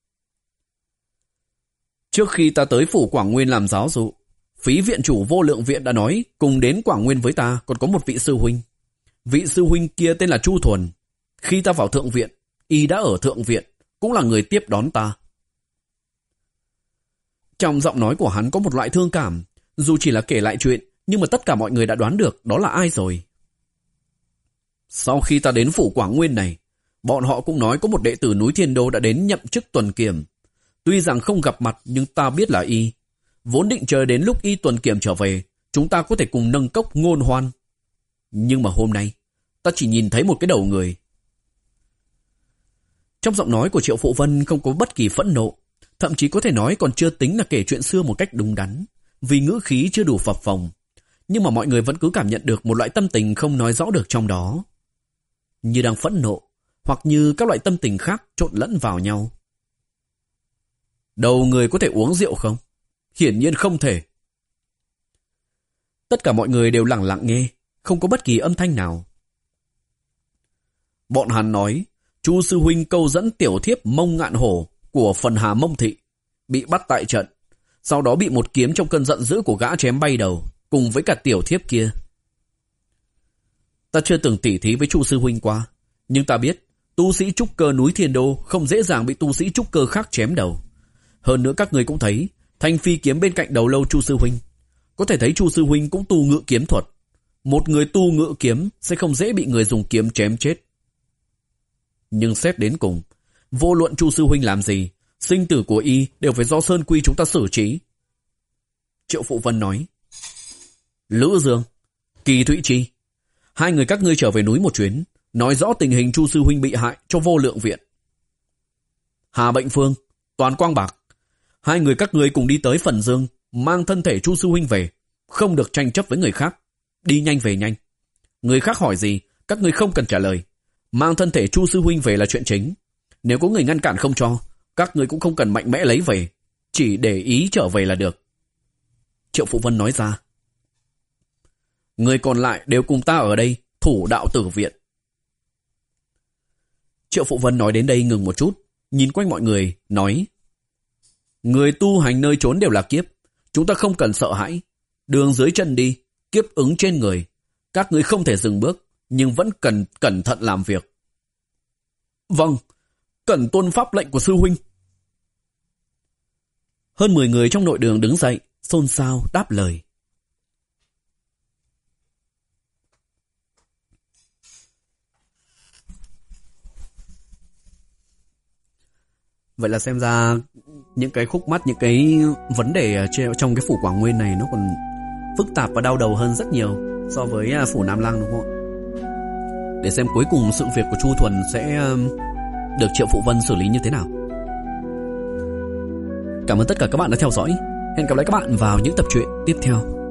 Trước khi ta tới phủ Quảng Nguyên làm giáo dụ, phí viện chủ Vô Lượng Viện đã nói cùng đến Quảng Nguyên với ta còn có một vị sư huynh. Vị sư huynh kia tên là Chu Thuần. Khi ta vào thượng viện, y đã ở thượng viện, cũng là người tiếp đón ta. Trong giọng nói của hắn có một loại thương cảm, dù chỉ là kể lại chuyện, nhưng mà tất cả mọi người đã đoán được đó là ai rồi. Sau khi ta đến phủ Quảng Nguyên này, bọn họ cũng nói có một đệ tử núi Thiên Đô đã đến nhậm chức tuần kiểm. Tuy rằng không gặp mặt nhưng ta biết là y. Vốn định chờ đến lúc y tuần kiểm trở về, chúng ta có thể cùng nâng cốc ngôn hoan. Nhưng mà hôm nay, ta chỉ nhìn thấy một cái đầu người. Trong giọng nói của Triệu Phụ Vân không có bất kỳ phẫn nộ, thậm chí có thể nói còn chưa tính là kể chuyện xưa một cách đúng đắn, vì ngữ khí chưa đủ phập phồng. Nhưng mà mọi người vẫn cứ cảm nhận được một loại tâm tình không nói rõ được trong đó. Như đang phẫn nộ, hoặc như các loại tâm tình khác trộn lẫn vào nhau. Đầu người có thể uống rượu không? Hiển nhiên không thể. Tất cả mọi người đều lặng lặng nghe, không có bất kỳ âm thanh nào. Bọn hắn nói, Chu sư huynh câu dẫn tiểu thiếp Mông Ngạn Hổ của phần Hà Mông Thị, bị bắt tại trận, sau đó bị một kiếm trong cơn giận dữ của gã chém bay đầu, cùng với cả tiểu thiếp kia. Ta chưa từng tỉ thí với Chu sư huynh qua, nhưng ta biết tu sĩ trúc cơ núi Thiên Đô không dễ dàng bị tu sĩ trúc cơ khác chém đầu. Hơn nữa các người cũng thấy, thanh phi kiếm bên cạnh đầu lâu Chu sư huynh, có thể thấy Chu sư huynh cũng tu ngự kiếm thuật. Một người tu ngự kiếm sẽ không dễ bị người dùng kiếm chém chết. Nhưng xét đến cùng, vô luận Chu sư huynh làm gì, sinh tử của y đều phải do Sơn Quy chúng ta xử trí. Triệu Phụ Vân nói. Lữ Dương, Kỳ Thụy Chi, hai người các ngươi trở về núi một chuyến, nói rõ tình hình Chu sư huynh bị hại cho Vô Lượng Viện. Hà Bệnh Phương, Toàn Quang Bạc, hai người các ngươi cùng đi tới Phần Dương, mang thân thể Chu sư huynh về, không được tranh chấp với người khác, đi nhanh về nhanh. Người khác hỏi gì, các ngươi không cần trả lời. Mang thân thể Chu sư huynh về là chuyện chính. Nếu có người ngăn cản không cho, các ngươi cũng không cần mạnh mẽ lấy về, chỉ để ý trở về là được. Triệu Phụ Vân nói ra. Người còn lại đều cùng ta ở đây, thủ đạo tử viện. Triệu Phụ Vân nói đến đây ngừng một chút, nhìn quanh mọi người, nói. Người tu hành nơi trốn đều là kiếp, chúng ta không cần sợ hãi. Đường dưới chân đi, kiếp ứng trên người. Các ngươi không thể dừng bước, nhưng vẫn cần cẩn thận làm việc. Vâng, cần tuân pháp lệnh của sư huynh. Hơn mười người trong nội đường đứng dậy, xôn xao đáp lời. Vậy là xem ra những cái khúc mắc, những cái vấn đề trong cái phủ Quảng Nguyên này nó còn phức tạp và đau đầu hơn rất nhiều so với phủ Nam Lăng, đúng không ạ? Để xem cuối cùng sự việc của Chu Thuần sẽ được Triệu Phụ Vân xử lý như thế nào. Cảm ơn tất cả các bạn đã theo dõi. Hẹn gặp lại các bạn vào những tập truyện tiếp theo.